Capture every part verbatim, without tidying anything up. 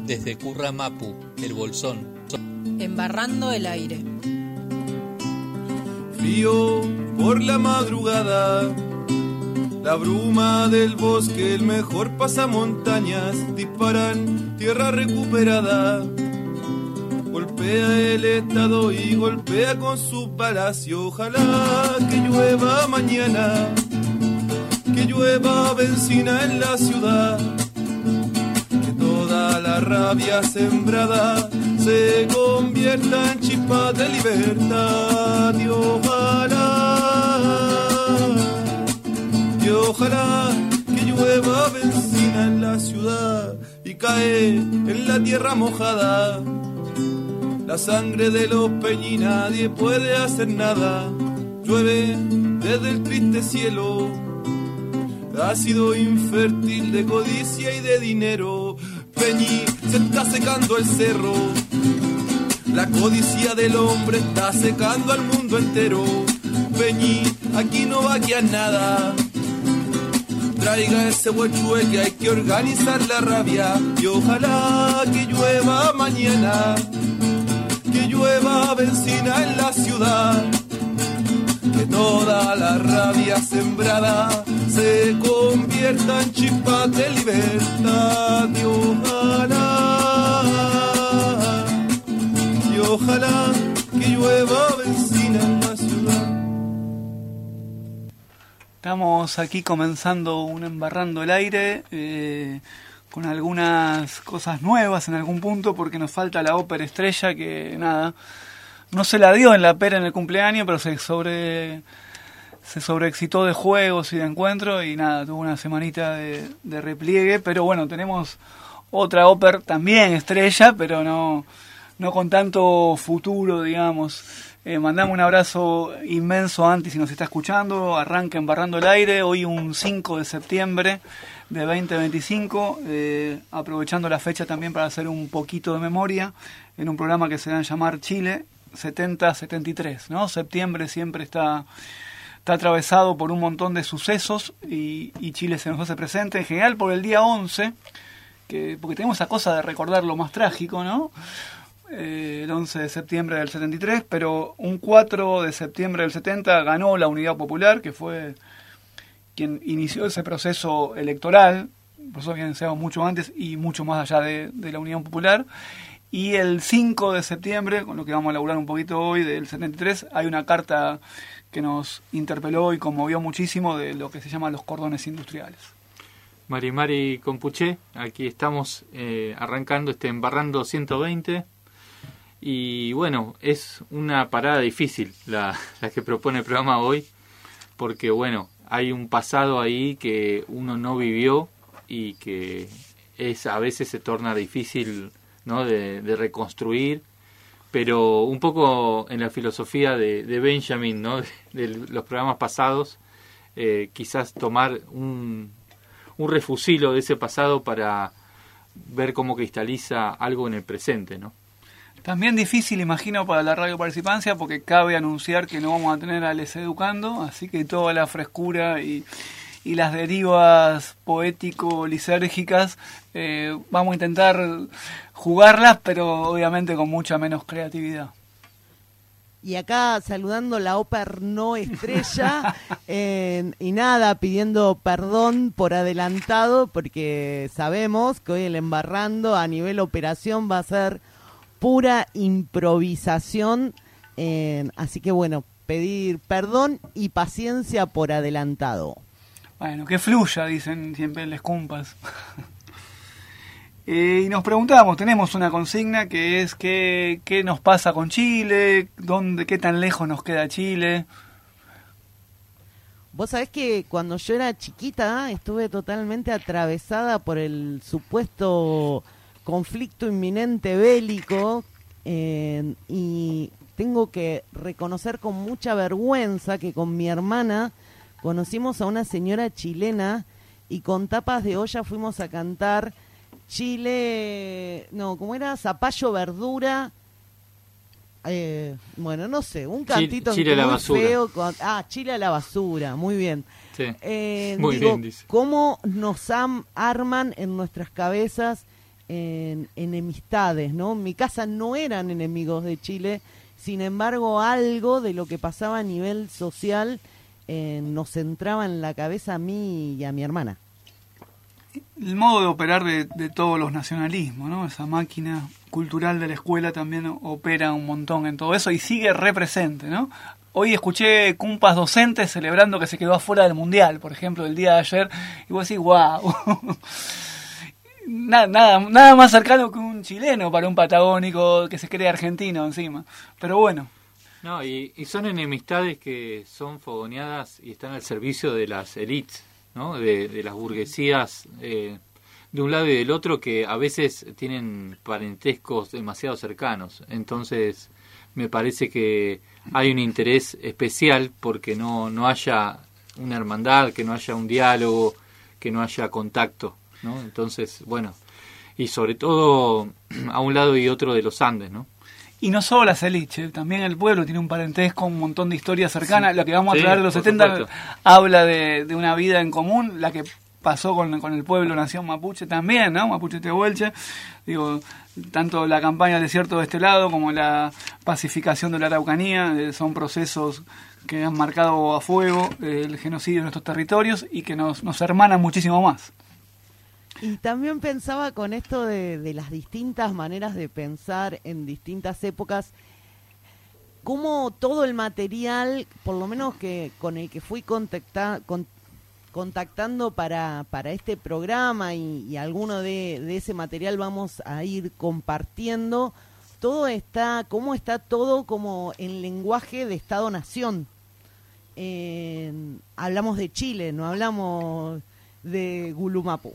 desde Curramapu, el Bolsón. Embarrando el aire. Frío por la madrugada, la bruma del bosque, el mejor pasamontañas, disparan tierra recuperada. Golpea el estado y golpea con su palacio. Ojalá que llueva mañana, que llueva benzina en la ciudad, que toda la rabia sembrada se convierta en chispa de libertad. Y ojalá, y ojalá que llueva benzina en la ciudad y cae en la tierra mojada la sangre de los peñi. Nadie puede hacer nada, llueve desde el triste cielo, ácido infértil de codicia y de dinero. Peñi, se está secando el cerro, la codicia del hombre está secando al mundo entero. Peñi, aquí no va a quedar nada, traiga ese huechue que hay que organizar la rabia. Y ojalá que llueva mañana, que llueva benzina en la ciudad, que toda la rabia sembrada se convierta en chispas de libertad. Y ojalá, y ojalá que llueva benzina en la ciudad. Estamos aquí comenzando un Embarrando el Aire, eh, con algunas cosas nuevas en algún punto, porque nos falta la ópera estrella, que nada, no se la dio en la pera en el cumpleaños, pero se sobre se sobreexcitó de juegos y de encuentro, y nada, tuvo una semanita de, de repliegue. Pero bueno, tenemos otra ópera también estrella, pero no, no con tanto futuro, digamos. Eh, mandamos un abrazo inmenso a Anti si nos está escuchando. Arranca Embarrando el Aire, hoy un cinco de septiembre de veinte veinticinco, eh, aprovechando la fecha también para hacer un poquito de memoria en un programa que se da a llamar Chile setenta setenta y tres, ¿no? Septiembre siempre está, está atravesado por un montón de sucesos, y, y Chile se nos hace presente en general por el día once, que, porque tenemos esa cosa de recordar lo más trágico, ¿no? Eh, el once de septiembre del setenta y tres, pero un cuatro de septiembre del setenta ganó la Unidad Popular, que fue quien inició ese proceso electoral, por eso habían iniciado mucho antes y mucho más allá de, de la Unión Popular. Y el cinco de septiembre, con lo que vamos a elaborar un poquito hoy, del setenta y tres, hay una carta que nos interpeló y conmovió muchísimo de lo que se llama los cordones industriales. Mari Mari Compuché, aquí estamos eh, arrancando este Embarrando ciento veinte. Y bueno, es una parada difícil la, la que propone el programa hoy, porque bueno, hay un pasado ahí que uno no vivió y que es a veces se torna difícil, ¿no?, de, de reconstruir, pero un poco en la filosofía de, de Benjamin, ¿no?, de, de los programas pasados, eh, quizás tomar un, un refusilo de ese pasado para ver cómo cristaliza algo en el presente, ¿no? También difícil, imagino, para la Radio Participancia, porque cabe anunciar que no vamos a tener a Les Educando, así que toda la frescura y, y las derivas poético-lisérgicas eh, vamos a intentar jugarlas, pero obviamente con mucha menos creatividad. Y acá saludando la ópera no estrella, eh, y nada, pidiendo perdón por adelantado, porque sabemos que hoy el Embarrando a nivel operación va a ser pura improvisación, eh, así que bueno, pedir perdón y paciencia por adelantado. Bueno, que fluya, dicen siempre les cumpas. eh, y nos preguntamos, tenemos una consigna que es qué, qué nos pasa con Chile, dónde, qué tan lejos nos queda Chile. Vos sabés que cuando yo era chiquita estuve totalmente atravesada por el supuesto conflicto inminente bélico, eh, y tengo que reconocer con mucha vergüenza que con mi hermana conocimos a una señora chilena y con tapas de olla fuimos a cantar Chile, no, ¿cómo era? Zapallo Verdura, eh, bueno, no sé, un cantito Chile, Chile muy a la basura. feo, con, ah, Chile a la basura, muy bien. Sí, eh, muy digo, bien, dice. ¿cómo nos am, arman en nuestras cabezas en enemistades, ¿no? En mi casa no eran enemigos de Chile, sin embargo algo de lo que pasaba a nivel social eh, nos entraba en la cabeza a mí y a mi hermana. El modo de operar de, de todos los nacionalismos, ¿no? Esa máquina cultural de la escuela también opera un montón en todo eso y sigue represente, ¿no? Hoy escuché cumpas docentes celebrando que se quedó afuera del Mundial, por ejemplo, el día de ayer, y vos decís, wow, nada, nada, nada más cercano que un chileno para un patagónico que se cree argentino encima, pero bueno. No, y, y son enemistades que son fogoneadas y están al servicio de las élites, ¿no? De, de las burguesías eh, de un lado y del otro, que a veces tienen parentescos demasiado cercanos. Entonces me parece que hay un interés especial porque no, no haya una hermandad, que no haya un diálogo, que no haya contacto, ¿no? Entonces, bueno, y sobre todo a un lado y otro de los Andes, ¿no? Y no solo las élites, también el pueblo tiene un parentesco, un montón de historias cercanas. Sí, lo que vamos a sí, traer de los setenta supuesto. Habla de, de una vida en común, la que pasó con, con el pueblo nación mapuche también, ¿no? Mapuche Tehuelche. Digo, tanto la campaña del desierto de este lado como la pacificación de la Araucanía eh, son procesos que han marcado a fuego eh, el genocidio en nuestros territorios y que nos, nos hermanan muchísimo más. Y también pensaba con esto de, de las distintas maneras de pensar en distintas épocas, cómo todo el material, por lo menos que con el que fui contacta, con, contactando para, para este programa y, y alguno de, de ese material vamos a ir compartiendo, todo está, cómo está todo como en lenguaje de Estado-Nación. Eh, hablamos de Chile, no hablamos de Gulumapu.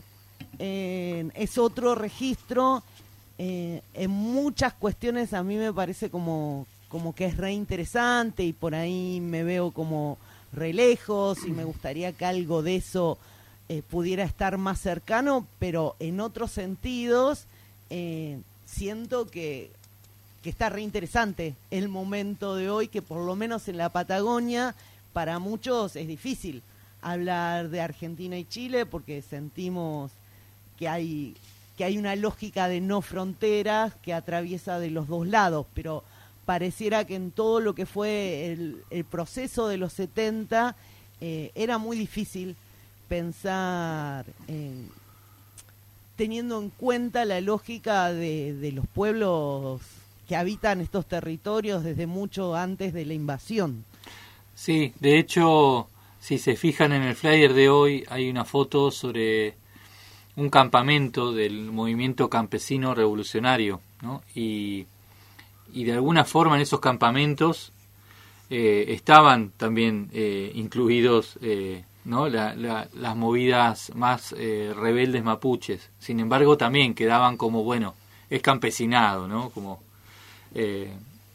Eh, es otro registro eh, en muchas cuestiones. A mí me parece como, como que es re interesante y por ahí me veo como re lejos y me gustaría que algo de eso eh, pudiera estar más cercano, pero en otros sentidos eh, siento que, que está re interesante el momento de hoy, que por lo menos en la Patagonia para muchos es difícil hablar de Argentina y Chile porque sentimos que hay que hay una lógica de no fronteras que atraviesa de los dos lados, pero pareciera que en todo lo que fue el, el proceso de los setenta eh, era muy difícil pensar en, teniendo en cuenta la lógica de, de los pueblos que habitan estos territorios desde mucho antes de la invasión. Sí, de hecho, si se fijan en el flyer de hoy, hay una foto sobre un campamento del movimiento campesino revolucionario, ¿no? Y, y de alguna forma en esos campamentos eh, estaban también eh, incluidos eh, ¿no? la, la, las movidas más eh, rebeldes mapuches. Sin embargo, también quedaban como, bueno, es campesinado, ¿no? Como, eh,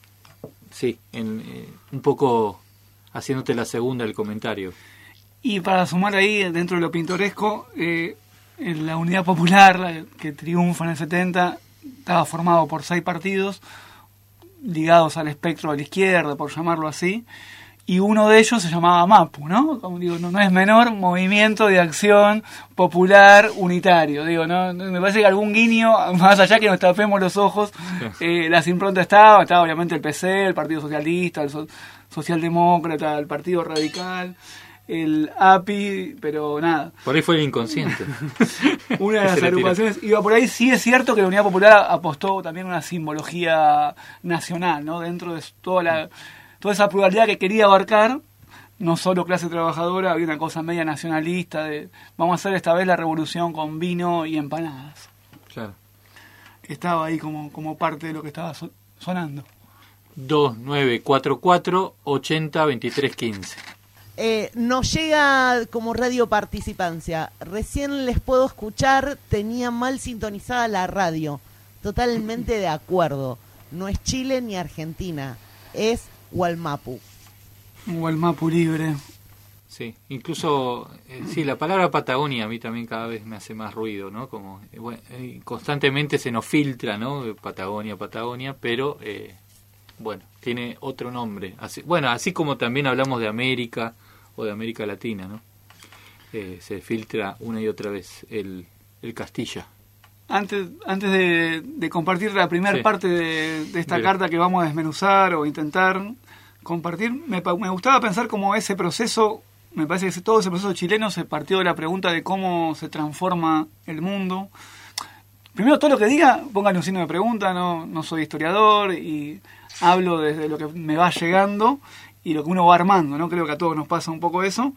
sí, en, eh, un poco haciéndote la segunda del comentario. Y para sumar ahí, dentro de lo pintoresco, eh, en la Unidad Popular, la que triunfa en el setenta, estaba formado por seis partidos ligados al espectro de la izquierda, por llamarlo así, y uno de ellos se llamaba MAPU, ¿no? Como digo, no, no es menor, Movimiento de Acción Popular Unitario. Digo, no, me parece que algún guiño, más allá que nos tapemos los ojos, eh, las improntas estaban, estaba obviamente el P C, el Partido Socialista, el so- Socialdemócrata, el Partido Radical, el A P I, pero nada. Por ahí fue el inconsciente. Una de las agrupaciones iba por ahí. Sí es cierto que la Unidad Popular apostó también una simbología nacional, ¿no? Dentro de toda la toda esa pluralidad que quería abarcar, no solo clase trabajadora, había una cosa media nacionalista de vamos a hacer esta vez la revolución con vino y empanadas. Claro. Estaba ahí como, como parte de lo que estaba so- sonando. dos nueve cuatro cuatro ochenta veintitrés quince. Eh, nos llega como radio participancia. Recién les puedo escuchar, tenía mal sintonizada la radio. Totalmente de acuerdo. No es Chile ni Argentina, es Gualmapu. Gualmapu libre. Sí, incluso, eh, sí, la palabra Patagonia a mí también cada vez me hace más ruido, ¿no? Como eh, bueno, eh, constantemente se nos filtra, ¿no? Patagonia, Patagonia, pero eh, bueno, tiene otro nombre. Así, bueno, así como también hablamos de América o de América Latina, ¿no? Eh, se filtra una y otra vez el, el Castilla. antes antes de, de compartir la primera Sí. parte de, de esta Bien. carta que vamos a desmenuzar o intentar compartir, me, pa- me gustaba pensar cómo ese proceso, me parece que ese- todo ese proceso chileno se partió de la pregunta de cómo se transforma el mundo. Primero, todo lo que diga, póngale un signo de pregunta, no, no soy historiador y hablo desde lo que me va llegando y lo que uno va armando, ¿no? Creo que a todos nos pasa un poco eso.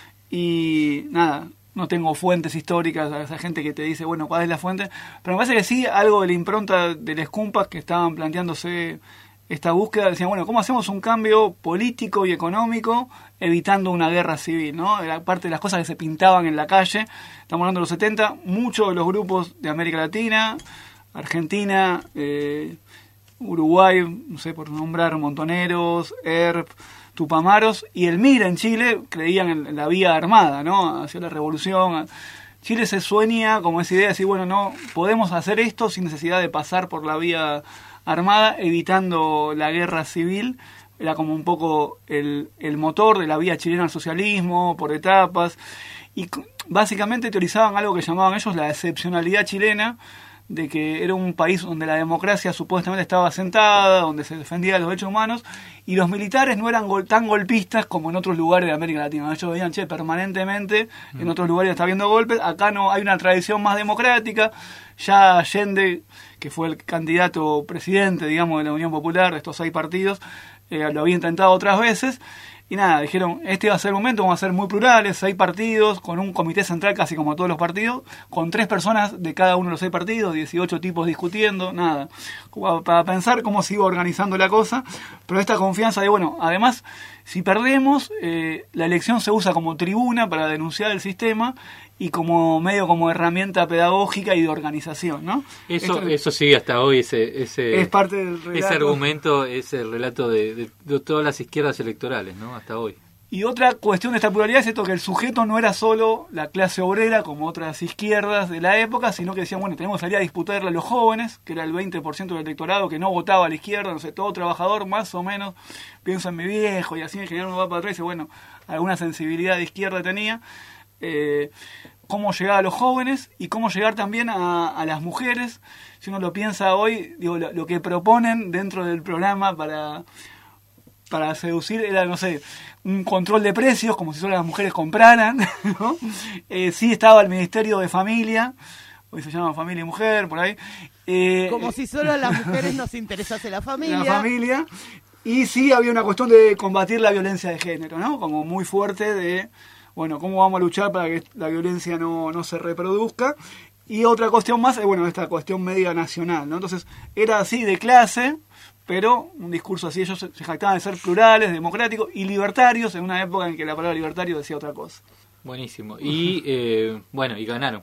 Y nada, no tengo fuentes históricas, a esa gente que te dice, bueno, ¿cuál es la fuente? Pero me parece que sí, algo de la impronta de los Cumpas que estaban planteándose esta búsqueda, decían, bueno, ¿cómo hacemos un cambio político y económico evitando una guerra civil, ¿no? Era parte de las cosas que se pintaban en la calle. Estamos hablando de los setenta, muchos de los grupos de América Latina, Argentina, eh, Uruguay, no sé, por nombrar, Montoneros, E R P, Tupamaros, y el M I R en Chile creían en la vía armada, ¿no? Hacia la revolución. Chile se sueña como esa idea de decir, bueno, no, podemos hacer esto sin necesidad de pasar por la vía armada, evitando la guerra civil. Era como un poco el, el motor de la vía chilena al socialismo, por etapas, y c- básicamente teorizaban algo que llamaban ellos la excepcionalidad chilena, de que era un país donde la democracia supuestamente estaba asentada, donde se defendían los derechos humanos, y los militares no eran gol- tan golpistas como en otros lugares de América Latina. Ellos veían, che, permanentemente en otros lugares está habiendo golpes, acá no, hay una tradición más democrática. Ya Allende, que fue el candidato presidente, digamos, de la Unión Popular, de estos seis partidos, eh, lo había intentado otras veces. Y nada, dijeron, este va a ser el momento, vamos a ser muy plurales, seis partidos, con un comité central casi como todos los partidos, con tres personas de cada uno de los seis partidos, dieciocho tipos discutiendo, nada, como para pensar cómo se iba organizando la cosa, pero esta confianza de, bueno, además, si perdemos, eh, la elección se usa como tribuna para denunciar el sistema y como medio como herramienta pedagógica y de organización, ¿no? Eso, Esto eso sí, hasta hoy ese, ese, es parte del relato. ese argumento es el relato de, de, de todas las izquierdas electorales, ¿no? Hasta hoy. Y otra cuestión de esta pluralidad es esto, que el sujeto no era solo la clase obrera como otras izquierdas de la época, sino que decían, bueno, tenemos que salir a disputarle a los jóvenes, que era el veinte por ciento del electorado que no votaba a la izquierda, no sé, todo trabajador más o menos, pienso en mi viejo y así en general uno va para atrás y dice, bueno, alguna sensibilidad de izquierda tenía. Eh, cómo llegar a los jóvenes y cómo llegar también a, a las mujeres. Si uno lo piensa hoy, digo, lo, lo que proponen dentro del programa para, para seducir era, no sé, un control de precios, como si solo las mujeres compraran, ¿no? Eh, sí estaba el Ministerio de Familia, hoy se llama Familia y Mujer, por ahí. Eh, Como si solo a las mujeres nos interesase la familia. La familia. Y sí había una cuestión de combatir la violencia de género, ¿no? Como muy fuerte de, bueno, cómo vamos a luchar para que la violencia no, no se reproduzca. Y otra cuestión más es, bueno, esta cuestión media nacional, ¿no? Entonces, era así de clase, pero un discurso así, ellos se se jactaban de ser plurales, democráticos y libertarios en una época en que la palabra libertario decía otra cosa. Buenísimo. Y, eh, bueno, y ganaron.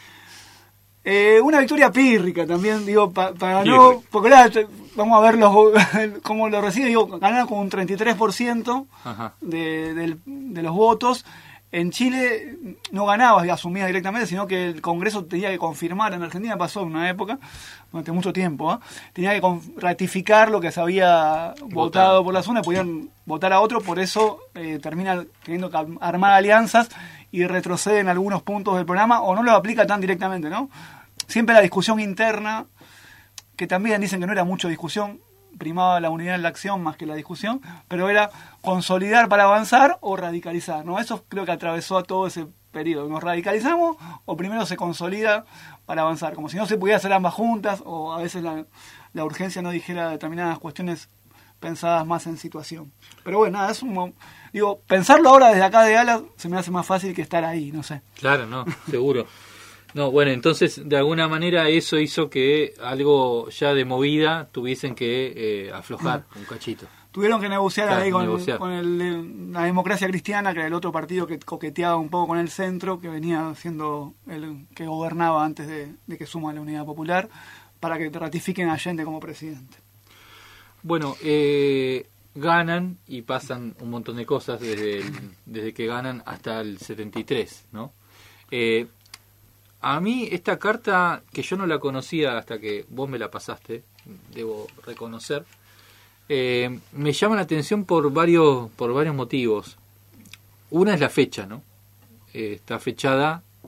Eh, una victoria pírrica también, digo, pa, para no... Porque ahora te- vamos a ver los, cómo lo recibe, digo, ganaron con un treinta y tres por ciento Ajá. de, del- de los votos. En Chile no ganabas y asumías directamente, sino que el Congreso tenía que confirmar. En Argentina pasó en una época, durante mucho tiempo, ¿eh? Tenía que con- ratificar lo que se había votado, Votado. por la zona, podían votar a otro, por eso eh, terminan teniendo que armar alianzas y retroceden algunos puntos del programa o no lo aplica tan directamente, ¿no? Siempre la discusión interna, que también dicen que no era mucho discusión, primaba la unidad en la acción más que la discusión, pero era consolidar para avanzar o radicalizar, ¿no? Eso creo que atravesó a todo ese periodo. ¿Nos radicalizamos o primero se consolida para avanzar? Como si no se pudiera hacer ambas juntas o a veces la, la urgencia no dijera determinadas cuestiones pensadas más en situación. Pero bueno, nada, es un... mo- Digo, pensarlo ahora desde acá de Alas se me hace más fácil que estar ahí, no sé. Claro, no, seguro. No, bueno, entonces de alguna manera eso hizo que algo ya de movida tuviesen que eh, aflojar un cachito. Tuvieron que negociar Claro, ahí con, negociar. con el, el- la democracia cristiana, que era el otro partido que coqueteaba un poco con el centro, que venía siendo el que gobernaba antes de, de que suma la Unidad Popular, para que ratifiquen a Allende como presidente. Bueno, eh, ganan y pasan un montón de cosas desde, el- desde que ganan hasta el setenta y tres, ¿no? Eh, a mí esta carta, que yo no la conocía hasta que vos me la pasaste, debo reconocer, eh, me llama la atención por varios, por varios motivos. Una es la fecha, ¿no? Eh, está fechada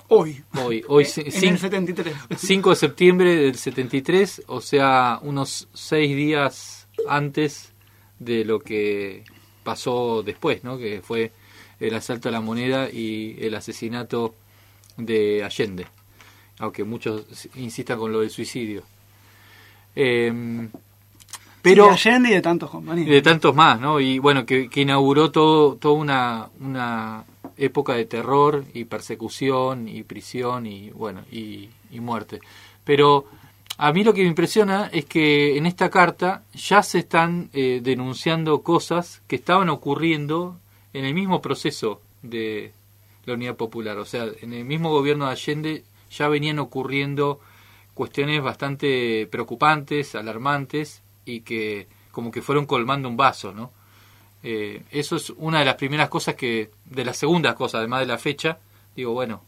Hoy. Hoy, hoy en cin- el setenta y tres. cinco de septiembre del setenta y tres, o sea, unos seis días antes de lo que pasó después, ¿no? Que fue el asalto a la Moneda y el asesinato de Allende, aunque muchos insistan con lo del suicidio. Eh, pero Sí, de Allende y de tantos compañeros. y de tantos más, ¿no? Y bueno, que, que inauguró todo, toda una, una época de terror y persecución y prisión y bueno y, y muerte. Pero a mí lo que me impresiona es que en esta carta ya se están eh, denunciando cosas que estaban ocurriendo en el mismo proceso de la Unidad Popular. O sea, en el mismo gobierno de Allende ya venían ocurriendo cuestiones bastante preocupantes, alarmantes, y que como que fueron colmando un vaso, ¿no? Eh, eso es una de las primeras cosas que, de las segundas cosas, además de la fecha, digo, bueno.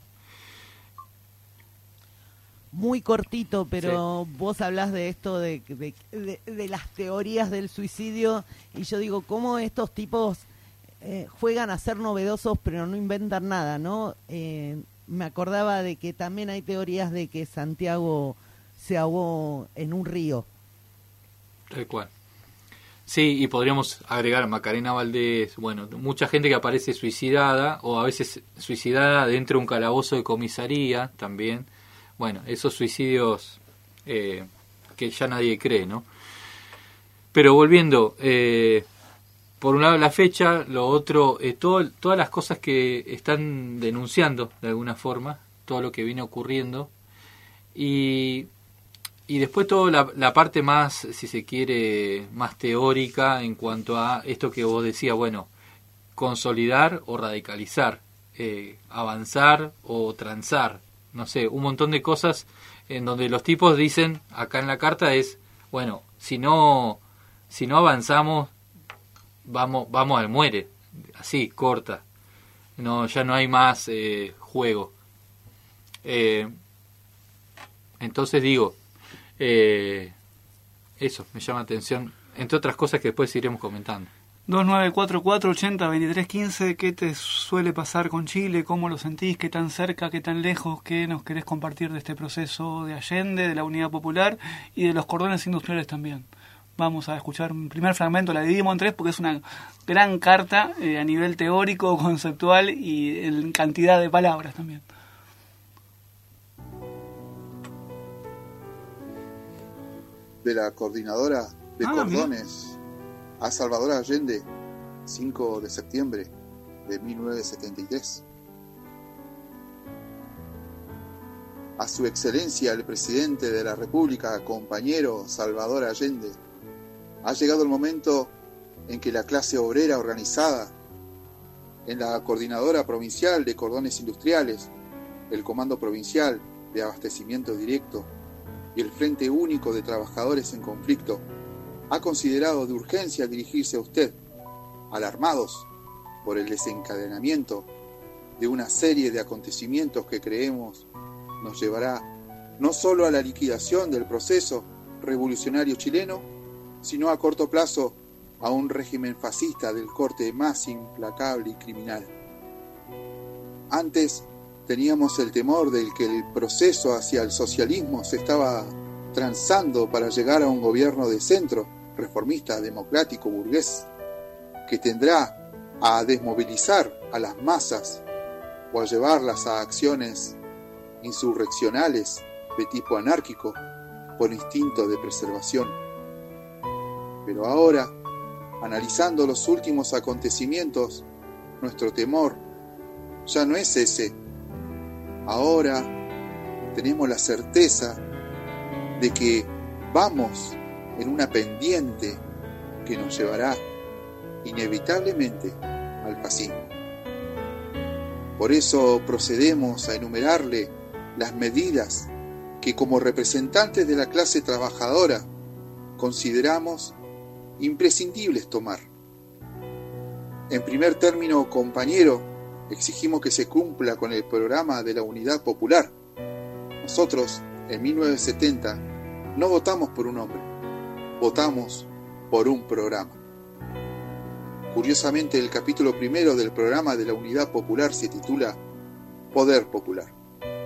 Muy cortito, pero sí. Vos hablás de esto, de, de, de, de las teorías del suicidio, y yo digo, ¿cómo estos tipos eh, juegan a ser novedosos pero no inventan nada, ¿no? Eh, me acordaba de que también hay teorías de que Santiago se ahogó en un río. Tal cual. Sí, y podríamos agregar a Macarena Valdés, bueno, mucha gente que aparece suicidada, o a veces suicidada dentro de un calabozo de comisaría también. Bueno, esos suicidios eh, que ya nadie cree, ¿no? Pero volviendo, eh, por un lado la fecha, lo otro, eh, todo, todas las cosas que están denunciando de alguna forma, todo lo que viene ocurriendo, y... Y después toda la, la parte más, si se quiere, más teórica en cuanto a esto que vos decías, bueno, consolidar o radicalizar, eh, avanzar o transar, no sé, un montón de cosas en donde los tipos dicen, acá en la carta es, bueno, si no, si no avanzamos, vamos, vamos al muere, así, corta, no, ya no hay más eh, juego. Eh, entonces digo, Eh, eso me llama la atención, entre otras cosas que después iremos comentando. dos nueve cuatro cuatro ochenta veintitrés quince. ¿Qué te suele pasar con Chile? ¿Cómo lo sentís? ¿Qué tan cerca? ¿Qué tan lejos? ¿Qué nos querés compartir de este proceso de Allende, de la Unidad Popular y de los cordones industriales también? Vamos a escuchar un primer fragmento, la dividimos en tres porque es una gran carta eh, a nivel teórico, conceptual y en cantidad de palabras también. De la coordinadora de ah, cordones mira. A Salvador Allende, cinco de septiembre de mil novecientos setenta y tres. A su excelencia el presidente de la República, compañero Salvador Allende, ha llegado el momento en que la clase obrera organizada en la Coordinadora Provincial de Cordones Industriales, el Comando Provincial de Abastecimiento Directo y el Frente Único de Trabajadores en Conflicto, ha considerado de urgencia dirigirse a usted, alarmados por el desencadenamiento de una serie de acontecimientos que creemos nos llevará no solo a la liquidación del proceso revolucionario chileno, sino a corto plazo a un régimen fascista del corte más implacable y criminal. Antes teníamos el temor del que el proceso hacia el socialismo se estaba transando para llegar a un gobierno de centro, reformista, democrático, burgués, que tendrá a desmovilizar a las masas o a llevarlas a acciones insurreccionales de tipo anárquico por instinto de preservación. Pero ahora, analizando los últimos acontecimientos, nuestro temor ya no es ese. Ahora tenemos la certeza de que vamos en una pendiente que nos llevará inevitablemente al fascismo. Por eso procedemos a enumerarle las medidas que como representantes de la clase trabajadora consideramos imprescindibles tomar. En primer término, compañero, exigimos que se cumpla con el programa de la Unidad Popular. Nosotros, en mil novecientos setenta, no votamos por un hombre, votamos por un programa. Curiosamente, el capítulo primero del programa de la Unidad Popular se titula Poder Popular.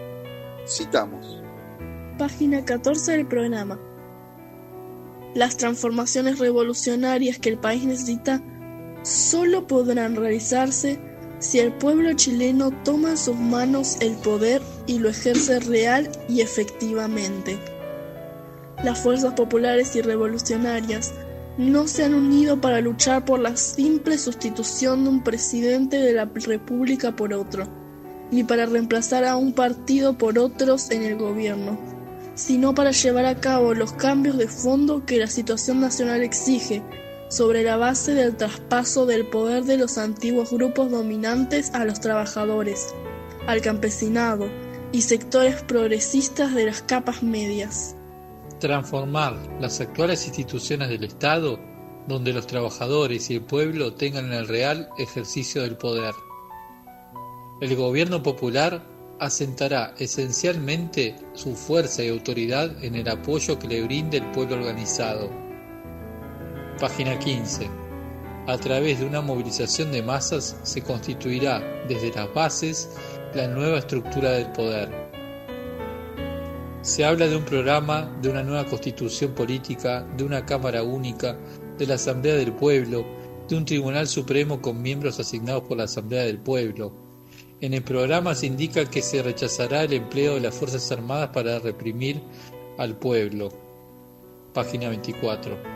Citamos. Página catorce del programa. Las transformaciones revolucionarias que el país necesita solo podrán realizarse si el pueblo chileno toma en sus manos el poder y lo ejerce real y efectivamente. Las fuerzas populares y revolucionarias no se han unido para luchar por la simple sustitución de un presidente de la República por otro, ni para reemplazar a un partido por otros en el gobierno, sino para llevar a cabo los cambios de fondo que la situación nacional exige, sobre la base del traspaso del poder de los antiguos grupos dominantes a los trabajadores, al campesinado y sectores progresistas de las capas medias. Transformar las actuales instituciones del Estado, donde los trabajadores y el pueblo tengan el real ejercicio del poder. El gobierno popular asentará esencialmente su fuerza y autoridad en el apoyo que le brinde el pueblo organizado. Página quince. A través de una movilización de masas se constituirá desde las bases la nueva estructura del poder. Se habla de un programa, de una nueva constitución política, de una Cámara única, de la Asamblea del Pueblo, de un Tribunal Supremo con miembros asignados por la Asamblea del Pueblo. En el programa se indica que se rechazará el empleo de las Fuerzas Armadas para reprimir al pueblo. Página veinticuatro.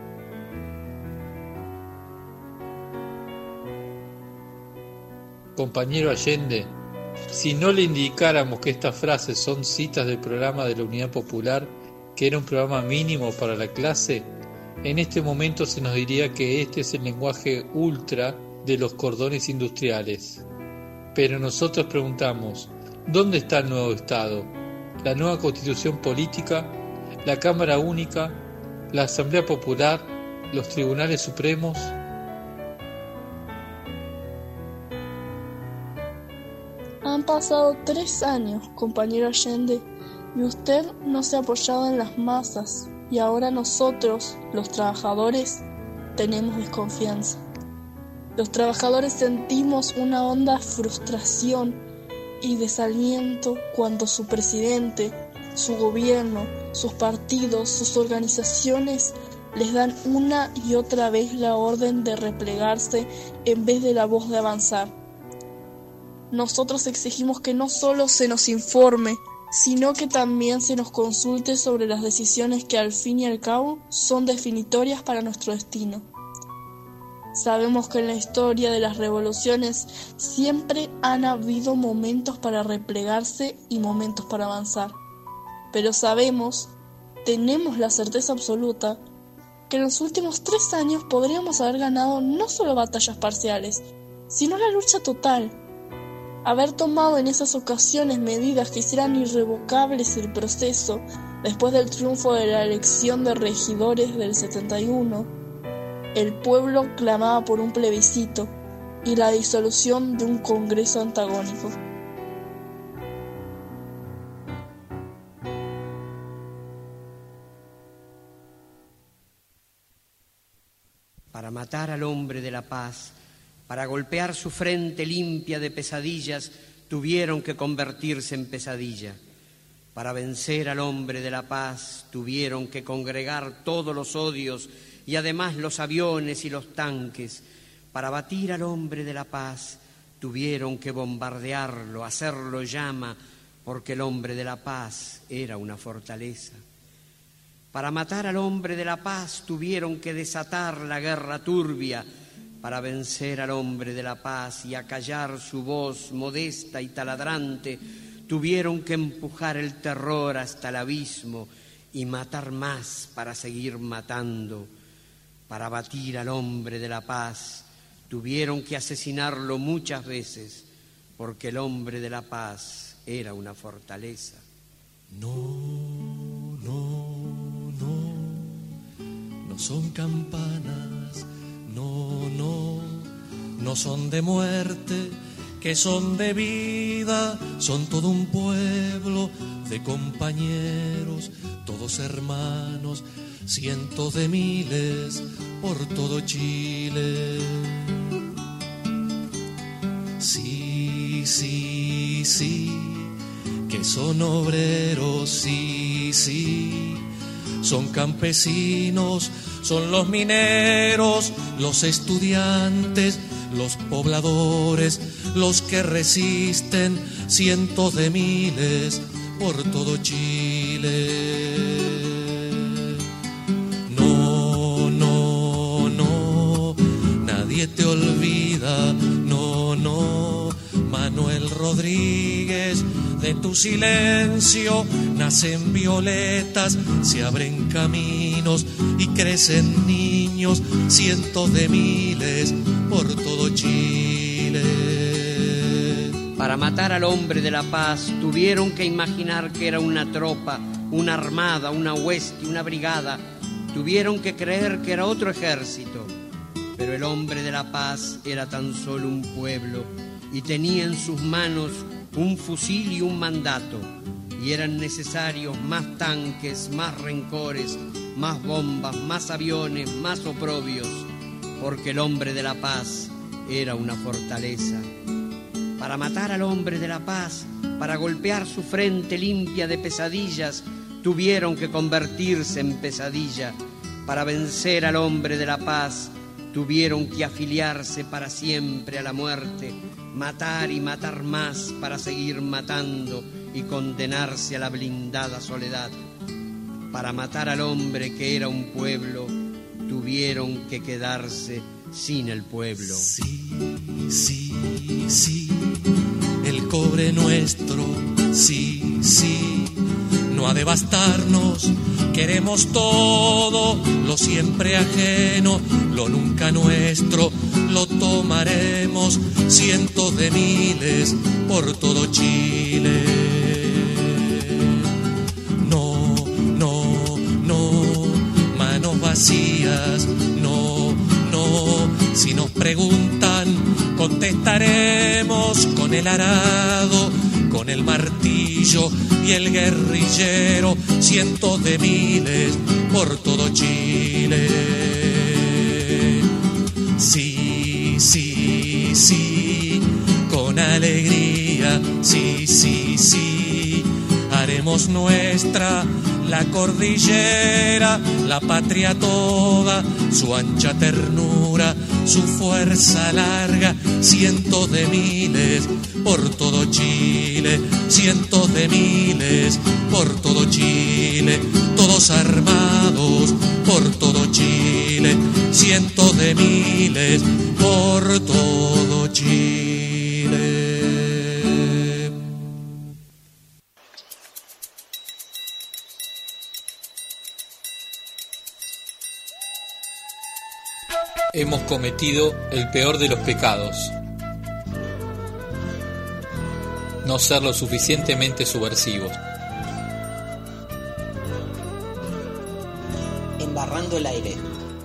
Compañero Allende, si no le indicáramos que estas frases son citas del programa de la Unidad Popular, que era un programa mínimo para la clase, en este momento se nos diría que este es el lenguaje ultra de los cordones industriales. Pero nosotros preguntamos, ¿dónde está el nuevo Estado? ¿La nueva Constitución política? ¿La Cámara única? ¿La Asamblea Popular? ¿Los Tribunales Supremos? Han pasado tres años, compañero Allende, y usted no se ha apoyado en las masas, y ahora nosotros, los trabajadores, tenemos desconfianza. Los trabajadores sentimos una honda frustración y desaliento cuando su presidente, su gobierno, sus partidos, sus organizaciones les dan una y otra vez la orden de replegarse en vez de la voz de avanzar. Nosotros exigimos que no solo se nos informe, sino que también se nos consulte sobre las decisiones que al fin y al cabo son definitorias para nuestro destino. Sabemos que en la historia de las revoluciones siempre han habido momentos para replegarse y momentos para avanzar. Pero sabemos, tenemos la certeza absoluta, que en los últimos tres años podríamos haber ganado no solo batallas parciales, sino la lucha total. Haber tomado en esas ocasiones medidas que hicieran irrevocables el proceso después del triunfo de la elección de regidores del setenta y uno, el pueblo clamaba por un plebiscito y la disolución de un Congreso antagónico. Para matar al hombre de la paz, para golpear su frente limpia de pesadillas, tuvieron que convertirse en pesadilla. Para vencer al hombre de la paz, tuvieron que congregar todos los odios y además los aviones y los tanques. Para batir al hombre de la paz, tuvieron que bombardearlo, hacerlo llama, porque el hombre de la paz era una fortaleza. Para matar al hombre de la paz, tuvieron que desatar la guerra turbia. Para vencer al hombre de la paz y acallar su voz modesta y taladrante, tuvieron que empujar el terror hasta el abismo y matar más para seguir matando. Para batir al hombre de la paz, tuvieron que asesinarlo muchas veces, porque el hombre de la paz era una fortaleza. No, no, no, no son campanas. No, no, no son de muerte, que son de vida, son todo un pueblo de compañeros, todos hermanos, cientos de miles por todo Chile. Sí, sí, sí, que son obreros, sí, sí, son campesinos, son los mineros, los estudiantes, los pobladores, los que resisten, cientos de miles por todo Chile. No, no, no, nadie te olvida, no, no, Manuel Rodríguez, de tu silencio nacen violetas, se abren caminos y crecen niños, cientos de miles por todo Chile. Para matar al hombre de la paz tuvieron que imaginar que era una tropa, una armada, una hueste, una brigada. Tuvieron que creer que era otro ejército. Pero el hombre de la paz era tan solo un pueblo y tenía en sus manos un fusil y un mandato. Y eran necesarios más tanques, más rencores, más bombas, más aviones, más oprobios, porque el hombre de la paz era una fortaleza. Para matar al hombre de la paz, para golpear su frente limpia de pesadillas, tuvieron que convertirse en pesadilla. Para vencer al hombre de la paz, tuvieron que afiliarse para siempre a la muerte, matar y matar más para seguir matando y condenarse a la blindada soledad. Para matar al hombre que era un pueblo, tuvieron que quedarse sin el pueblo. Sí, sí, sí, el cobre nuestro, sí, sí, no ha de bastarnos, queremos todo, lo siempre ajeno, lo nunca nuestro, lo tomaremos, cientos de miles por todo Chile. No, no, no, manos vacías, no, no, si nos preguntan, contestaremos con el arado, con el martillo y el guerrillero, cientos de miles por todo Chile. Sí, sí, sí, con alegría, sí, sí, sí, haremos nuestra la cordillera, la patria toda, su ancha ternura, su fuerza larga, cientos de miles por todo Chile, cientos de miles por todo Chile, todos armados por todo Chile, cientos de miles por todo Chile. Hemos cometido el peor de los pecados: no ser lo suficientemente subversivos. Embarrando el aire.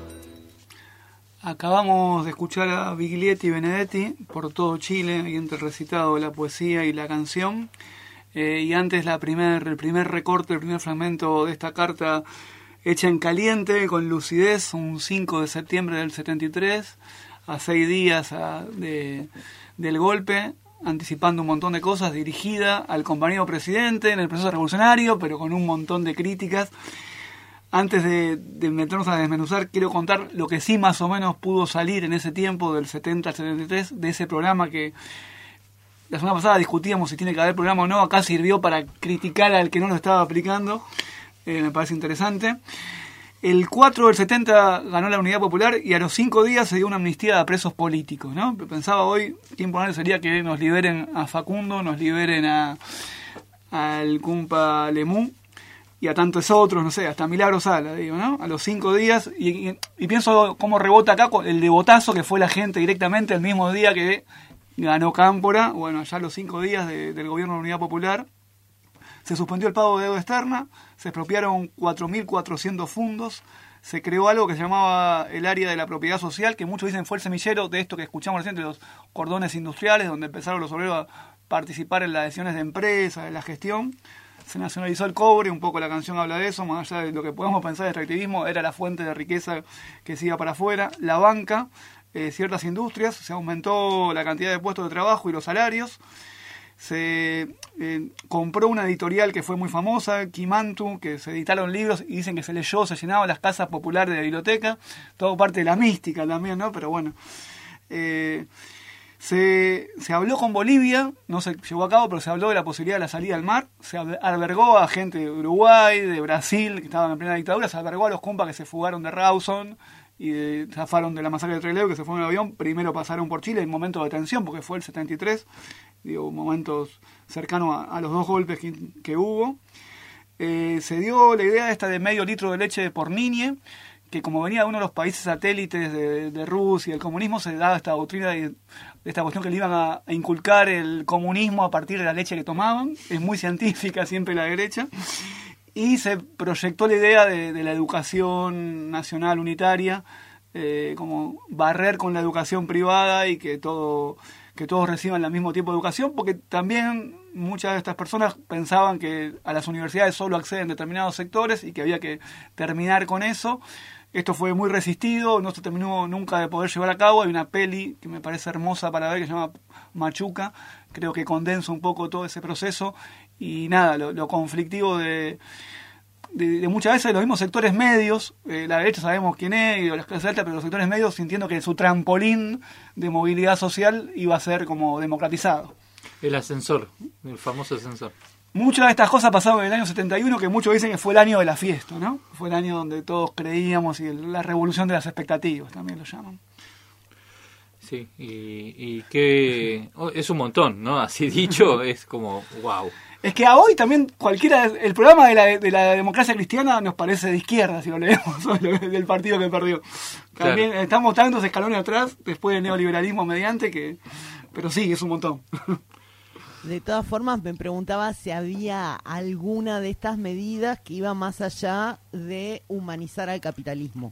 Acabamos de escuchar a Biglietti y Benedetti por todo Chile, ahí entre el recitado de la poesía y la canción. Eh, y antes la primer, el primer recorte, el primer fragmento de esta carta hecha en caliente, con lucidez, un cinco de septiembre del setenta y tres, a seis días a, de, del golpe, anticipando un montón de cosas, dirigida al compañero presidente en el proceso revolucionario, pero con un montón de críticas. Antes de, de meternos a desmenuzar, quiero contar lo que sí más o menos pudo salir en ese tiempo, del setenta al setenta y tres, de ese programa que la semana pasada discutíamos si tiene que haber programa o no. Acá sirvió para criticar al que no lo estaba aplicando. Eh, me parece interesante. El cuatro del setenta ganó la Unidad Popular y a los cinco días se dio una amnistía a presos políticos, ¿no? Pensaba hoy, qué importante sería que nos liberen a Facundo, nos liberen a al Cumpa Lemú y a tantos otros, no sé, hasta Milagro Sala, digo, ¿no? A los cinco días, y, y, y pienso cómo rebota acá el de botazo que fue la gente directamente el mismo día que ganó Cámpora. Bueno, ya a los cinco días de, del gobierno de la Unidad Popular se suspendió el pago de deuda externa, se expropiaron cuatro mil cuatrocientos fundos, se creó algo que se llamaba el área de la propiedad social, que muchos dicen fue el semillero de esto que escuchamos recién, de los cordones industriales, donde empezaron los obreros a participar en las decisiones de empresas, en la gestión. Se nacionalizó el cobre, un poco la canción habla de eso, más allá de lo que podemos pensar de extractivismo, era la fuente de riqueza que se iba para afuera. La banca, eh, ciertas industrias, se aumentó la cantidad de puestos de trabajo y los salarios. se eh, compró una editorial que fue muy famosa, Kimantu, que se editaron libros y dicen que se leyó, se llenaban las casas populares de la biblioteca, todo parte de la mística también, ¿no? Pero bueno, eh, se, se habló con Bolivia, no se llevó a cabo, pero se habló de la posibilidad de la salida al mar, se albergó a gente de Uruguay, de Brasil, que estaban en plena dictadura, se albergó a los compas que se fugaron de Rawson y de, zafaron de la masacre de Trelew, que se fueron en avión, primero pasaron por Chile en momento de tensión, porque fue el setenta y tres, digo, momentos cercanos a, a los dos golpes que, que hubo. Eh, se dio la idea esta de medio litro de leche por niñe, que como venía de uno de los países satélites de, de Rusia y el comunismo, se daba esta doctrina de, de esta cuestión que le iban a, a inculcar el comunismo a partir de la leche que tomaban. Es muy científica siempre la derecha. Y se proyectó la idea de, de la educación nacional unitaria, eh, como barrer con la educación privada y que todo que todos reciban el mismo tipo de educación, porque también muchas de estas personas pensaban que a las universidades solo acceden determinados sectores y que había que terminar con eso. Esto fue muy resistido, no se terminó nunca de poder llevar a cabo. Hay una peli que me parece hermosa para ver que se llama Machuca, creo que condensa un poco todo ese proceso y nada, lo, lo conflictivo de, de, de muchas veces los mismos sectores medios, eh, la derecha sabemos quién es, y las clases altas, pero los sectores medios sintiendo que su trampolín de movilidad social iba a ser como democratizado. El ascensor, el famoso ascensor. Muchas de estas cosas pasaron en el año setenta y uno, que muchos dicen que fue el año de la fiesta, ¿no? Fue el año donde todos creíamos, y el, la revolución de las expectativas también lo llaman. Sí, y, y que oh, es un montón, ¿no? Así dicho, es como wow. Es que a hoy también cualquiera, el programa de la, de la democracia cristiana nos parece de izquierda, si lo leemos, del partido que perdió. También claro. Estamos tantos escalones atrás, después del neoliberalismo mediante, que pero sí, es un montón. De todas formas, me preguntaba si había alguna de estas medidas que iba más allá de humanizar al capitalismo.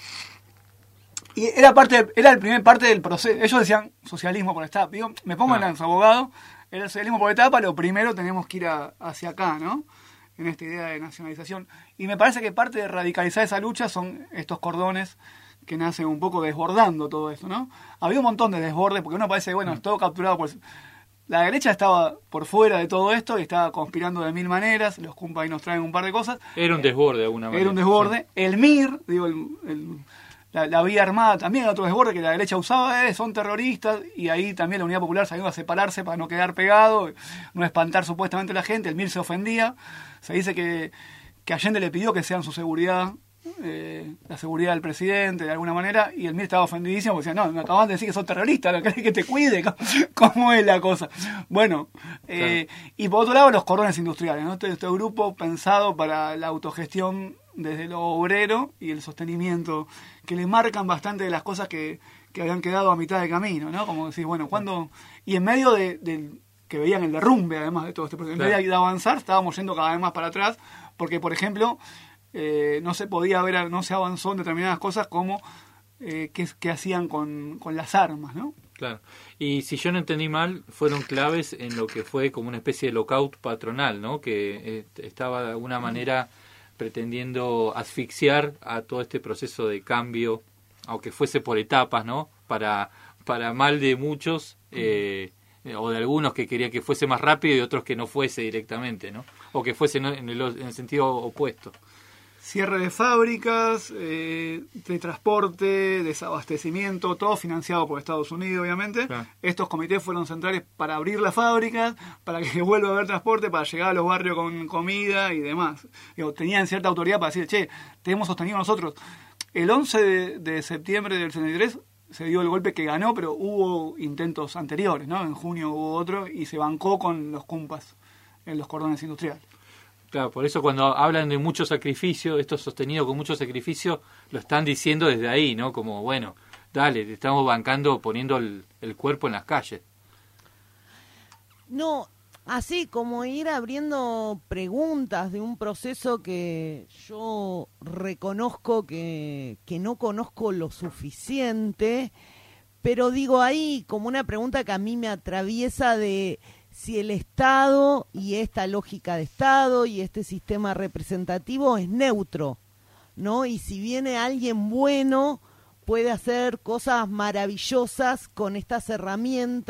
Y era parte, era el primer parte del proceso. Ellos decían socialismo por etapa. Digo, me pongo ah. en los abogados, era el socialismo por etapa, lo primero tenemos que ir a, hacia acá, ¿no? En esta idea de nacionalización. Y me parece que parte de radicalizar esa lucha son estos cordones que nacen un poco desbordando todo esto, ¿no? Había un montón de desbordes, porque uno parece, bueno, mm. todo capturado por... La derecha estaba por fuera de todo esto y estaba conspirando de mil maneras. Los compas ahí nos traen un par de cosas. Era un desborde de alguna manera. Era un desborde. Sí. El M I R, digo, el, el, la, la vía armada también era otro desborde que la derecha usaba. Eh, son terroristas. Y ahí también la Unidad Popular salió a separarse para no quedar pegado, no espantar supuestamente a la gente. El M I R se ofendía. Se dice que, que Allende le pidió que sean su seguridad. Eh, la seguridad del presidente de alguna manera, y el M I R estaba ofendidísimo porque decía, no, me acaban de decir que sos terrorista, no querés que te cuide, ¿cómo es la cosa? Bueno, eh, claro. Y por otro lado los cordones industriales, ¿no? Este, este grupo pensado para la autogestión desde lo obrero y el sostenimiento, que le marcan bastante de las cosas que, que habían quedado a mitad de camino, ¿no? Como decir, bueno, ¿cuándo? Y en medio de, de que veían el derrumbe además de todo este proceso, en claro. vez de avanzar, estábamos yendo cada vez más para atrás, porque por ejemplo Eh, no se podía ver, no se avanzó en determinadas cosas como eh, qué, qué hacían con, con las armas, ¿no? Claro. Y si yo no entendí mal, fueron claves en lo que fue como una especie de lockout patronal, ¿no? Que eh, estaba de alguna manera pretendiendo asfixiar a todo este proceso de cambio, aunque fuese por etapas, ¿no? Para, para mal de muchos, eh, o de algunos que querían que fuese más rápido y otros que no fuese directamente, ¿no? O que fuese en el, en el sentido opuesto. Cierre de fábricas, eh, de transporte, desabastecimiento, todo financiado por Estados Unidos, obviamente. Claro. Estos comités fueron centrales para abrir las fábricas, para que vuelva a haber transporte, para llegar a los barrios con comida y demás. Digo, tenían cierta autoridad para decir, che, te hemos sostenido nosotros. El once de, de septiembre del setenta y tres se dio el golpe que ganó, pero hubo intentos anteriores, ¿no? En junio hubo otro y se bancó con los cumpas en los cordones industriales. Claro, por eso cuando hablan de mucho sacrificio, esto sostenido con mucho sacrificio, lo están diciendo desde ahí, ¿no? Como, bueno, dale, te estamos bancando poniendo el, el cuerpo en las calles. No, así como ir abriendo preguntas de un proceso que yo reconozco que, que no conozco lo suficiente, pero digo ahí como una pregunta que a mí me atraviesa de... si el Estado y esta lógica de Estado y este sistema representativo es neutro, ¿no? Y si viene alguien bueno, puede hacer cosas maravillosas con estas herramientas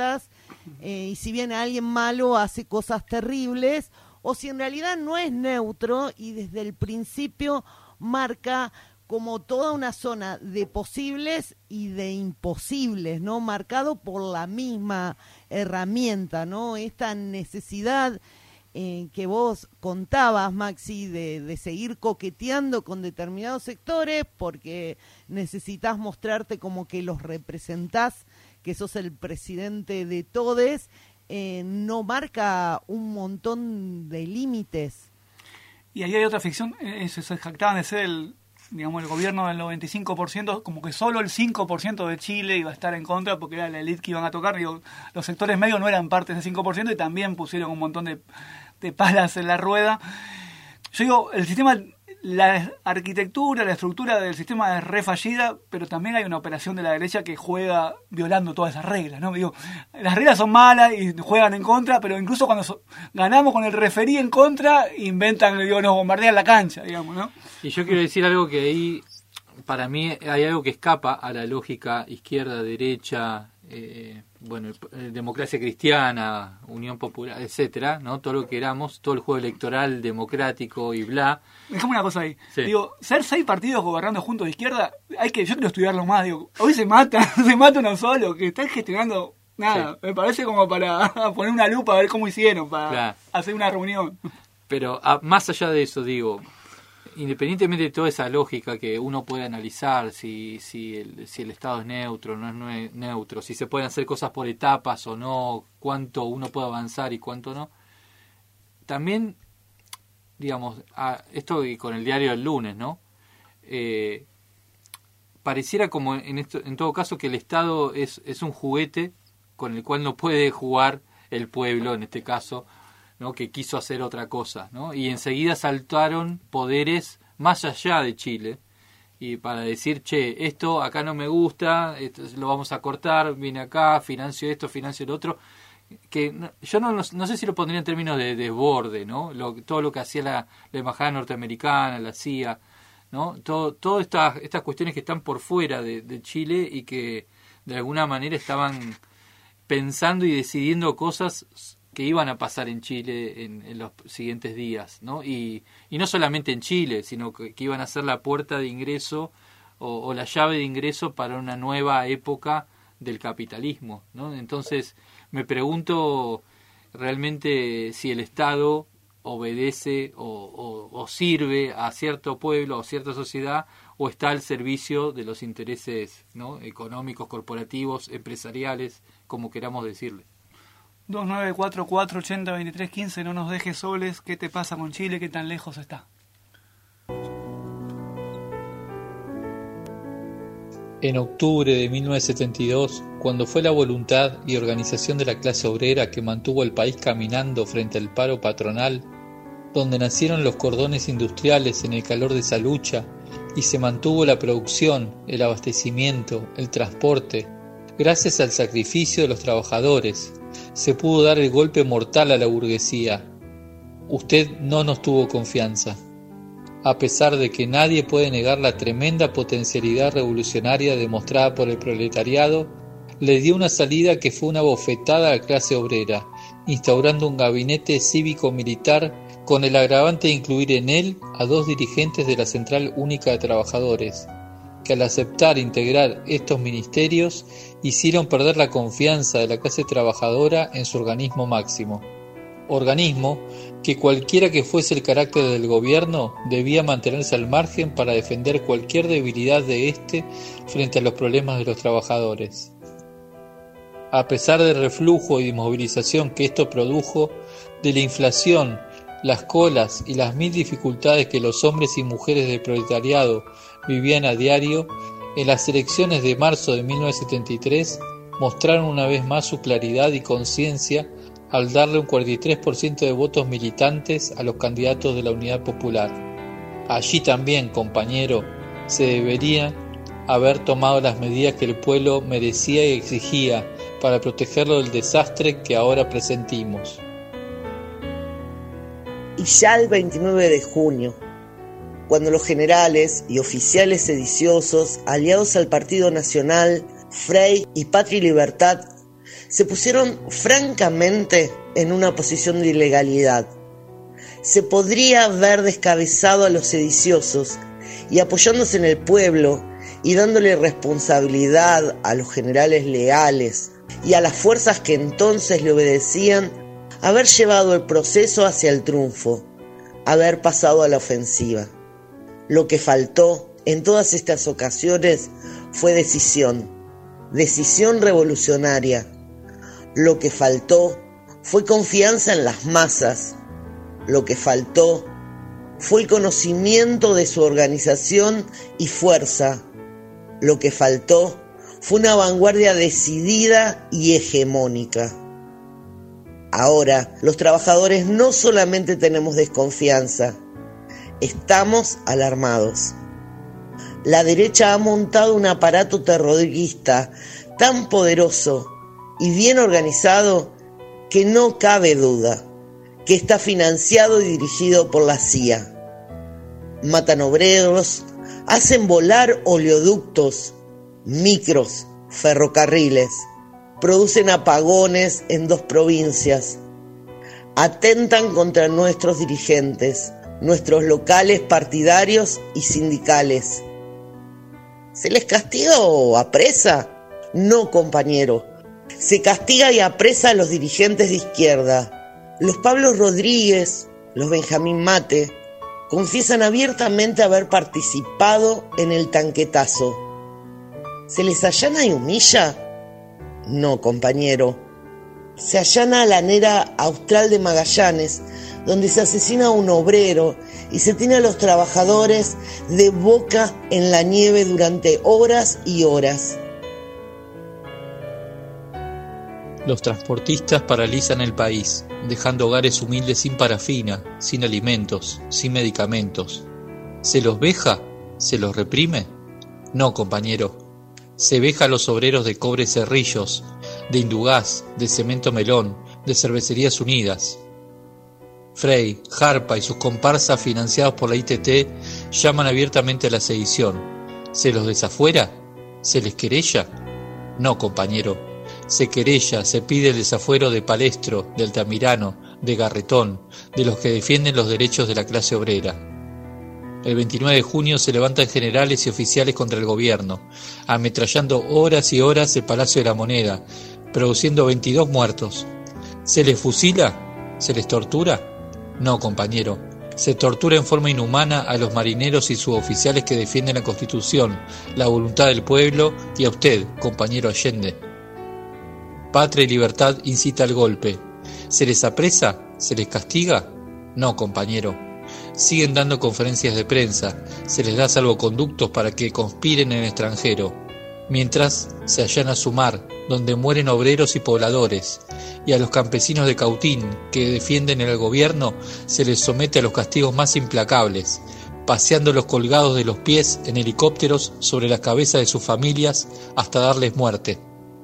eh, y si viene alguien malo hace cosas terribles, o si en realidad no es neutro y desde el principio marca como toda una zona de posibles y de imposibles, ¿no? Marcado por la misma herramienta, ¿no? Esta necesidad eh, que vos contabas, Maxi, de, de seguir coqueteando con determinados sectores porque necesitas mostrarte como que los representás, que sos el presidente de todes, eh, no marca un montón de límites. Y ahí hay otra ficción, eh, se, se jactaban de ser el, digamos, el gobierno del noventa y cinco por ciento, como que solo el cinco por ciento de Chile iba a estar en contra porque era la élite que iban a tocar. Digo, los sectores medios no eran parte de ese cinco por ciento y también pusieron un montón de, de palas en la rueda. Yo digo, el sistema, la arquitectura, la estructura del sistema es re fallida, pero también hay una operación de la derecha que juega violando todas esas reglas, ¿no? Digo, las reglas son malas y juegan en contra, pero incluso cuando so- ganamos con el referí en contra, inventan, digo, nos bombardean la cancha, digamos, ¿no? Y yo quiero decir algo que ahí, para mí, hay algo que escapa a la lógica izquierda, derecha, eh, bueno, eh, democracia cristiana, Unión Popular, etcétera, ¿no? Todo lo que queramos, todo el juego electoral democrático y bla. Déjame una cosa ahí. Sí. Digo, ser seis partidos gobernando juntos de izquierda, hay que, yo quiero estudiarlo más, digo, hoy se mata, se mata uno solo, que están gestionando nada, sí. Me parece como para poner una lupa a ver cómo hicieron, para claro. hacer una reunión. Pero a, más allá de eso, digo, independientemente de toda esa lógica que uno puede analizar, si si el, si el Estado es neutro, no es, no es neutro, si se pueden hacer cosas por etapas o no, cuánto uno puede avanzar y cuánto no, también, digamos, a esto y con el diario del lunes, ¿no? Eh, pareciera como en esto, en todo caso que el Estado es, es un juguete con el cual no puede jugar el pueblo, en este caso, ¿no? Que quiso hacer otra cosa, ¿no? Y enseguida saltaron poderes más allá de Chile y para decir, che, esto acá no me gusta, esto lo vamos a cortar, vine acá, financio esto, financio lo otro, que no, yo no, no sé si lo pondría en términos de desborde, ¿no? Lo, todo lo que hacía la, la embajada norteamericana, la C I A, ¿no? Todo, todas estas estas cuestiones que están por fuera de, de Chile y que de alguna manera estaban pensando y decidiendo cosas que iban a pasar en Chile en, en los siguientes días, ¿no? Y, y no solamente en Chile, sino que, que iban a ser la puerta de ingreso o, o la llave de ingreso para una nueva época del capitalismo, ¿no? Entonces me pregunto realmente si el Estado obedece o, o, o sirve a cierto pueblo o cierta sociedad o está al servicio de los intereses, ¿no? Económicos, corporativos, empresariales, como queramos decirle. dos nueve cuatro cuatro ocho cero dos tres uno cinco, no nos dejes soles. ¿Qué te pasa con Chile? ¿Qué tan lejos está? En octubre de mil novecientos setenta y dos, cuando fue la voluntad y organización de la clase obrera que mantuvo el país caminando frente al paro patronal, donde nacieron los cordones industriales en el calor de esa lucha y se mantuvo la producción, el abastecimiento, el transporte, gracias al sacrificio de los trabajadores, se pudo dar el golpe mortal a la burguesía. Usted no nos tuvo confianza. A pesar de que nadie puede negar la tremenda potencialidad revolucionaria demostrada por el proletariado, le dio una salida que fue una bofetada a la clase obrera, instaurando un gabinete cívico-militar con el agravante de incluir en él a dos dirigentes de la Central Única de Trabajadores, que al aceptar integrar estos ministerios hicieron perder la confianza de la clase trabajadora en su organismo máximo. Organismo que cualquiera que fuese el carácter del gobierno debía mantenerse al margen para defender cualquier debilidad de éste frente a los problemas de los trabajadores. A pesar del reflujo y desmovilización que esto produjo, de la inflación, las colas y las mil dificultades que los hombres y mujeres del proletariado vivían a diario, en las elecciones de marzo de mil novecientos setenta y tres mostraron una vez más su claridad y conciencia al darle un cuarenta y tres por ciento de votos militantes a los candidatos de la Unidad Popular. Allí también, compañero, se deberían haber tomado las medidas que el pueblo merecía y exigía para protegerlo del desastre que ahora presentimos. Y ya el veintinueve de junio, cuando los generales y oficiales sediciosos, aliados al Partido Nacional, Frey y Patria y Libertad, se pusieron francamente en una posición de ilegalidad. Se podría haber descabezado a los sediciosos y, apoyándose en el pueblo y dándole responsabilidad a los generales leales y a las fuerzas que entonces le obedecían, haber llevado el proceso hacia el triunfo, haber pasado a la ofensiva. Lo que faltó en todas estas ocasiones fue decisión, decisión revolucionaria. Lo que faltó fue confianza en las masas. Lo que faltó fue el conocimiento de su organización y fuerza. Lo que faltó fue una vanguardia decidida y hegemónica. Ahora, los trabajadores no solamente tenemos desconfianza, estamos alarmados. La derecha ha montado un aparato terrorista tan poderoso y bien organizado que no cabe duda que está financiado y dirigido por la C I A. Matan obreros, hacen volar oleoductos, micros, ferrocarriles, producen apagones en dos provincias, atentan contra nuestros dirigentes, nuestros locales partidarios y sindicales. ¿Se les castiga o apresa? No, compañero. Se castiga y apresa a los dirigentes de izquierda. Los Pablo Rodríguez, los Benjamín Mate, confiesan abiertamente haber participado en el tanquetazo. ¿Se les allana y humilla? No, compañero. Se allana a la Nera Austral de Magallanes, donde se asesina a un obrero y se tiene a los trabajadores de boca en la nieve durante horas y horas. Los transportistas paralizan el país, dejando hogares humildes sin parafina, sin alimentos, sin medicamentos. ¿Se los veja? ¿Se los reprime? No, compañero. Se veja a los obreros de Cobre Cerrillos, de Indugás, de Cemento Melón, de Cervecerías Unidas. Frey, Jarpa y sus comparsas financiados por la I T T llaman abiertamente a la sedición. ¿Se los desafuera? ¿Se les querella? No, compañero. Se querella, se pide el desafuero de Palestro, de Altamirano, de Garretón, de los que defienden los derechos de la clase obrera. El veintinueve de junio se levantan generales y oficiales contra el gobierno, ametrallando horas y horas el Palacio de la Moneda, produciendo veintidós muertos. ¿Se les fusila? ¿Se les tortura? No, compañero. Se tortura en forma inhumana a los marineros y suboficiales que defienden la Constitución, la voluntad del pueblo y a usted, compañero Allende. Patria y libertad incita al golpe. ¿Se les apresa? ¿Se les castiga? No, compañero. Siguen dando conferencias de prensa, se les da salvoconductos para que conspiren en el extranjero, mientras se allana su mar, donde mueren obreros y pobladores, y a los campesinos de Cautín que defienden el gobierno se les somete a los castigos más implacables, paseándolos colgados de los pies en helicópteros sobre las cabezas de sus familias hasta darles muerte.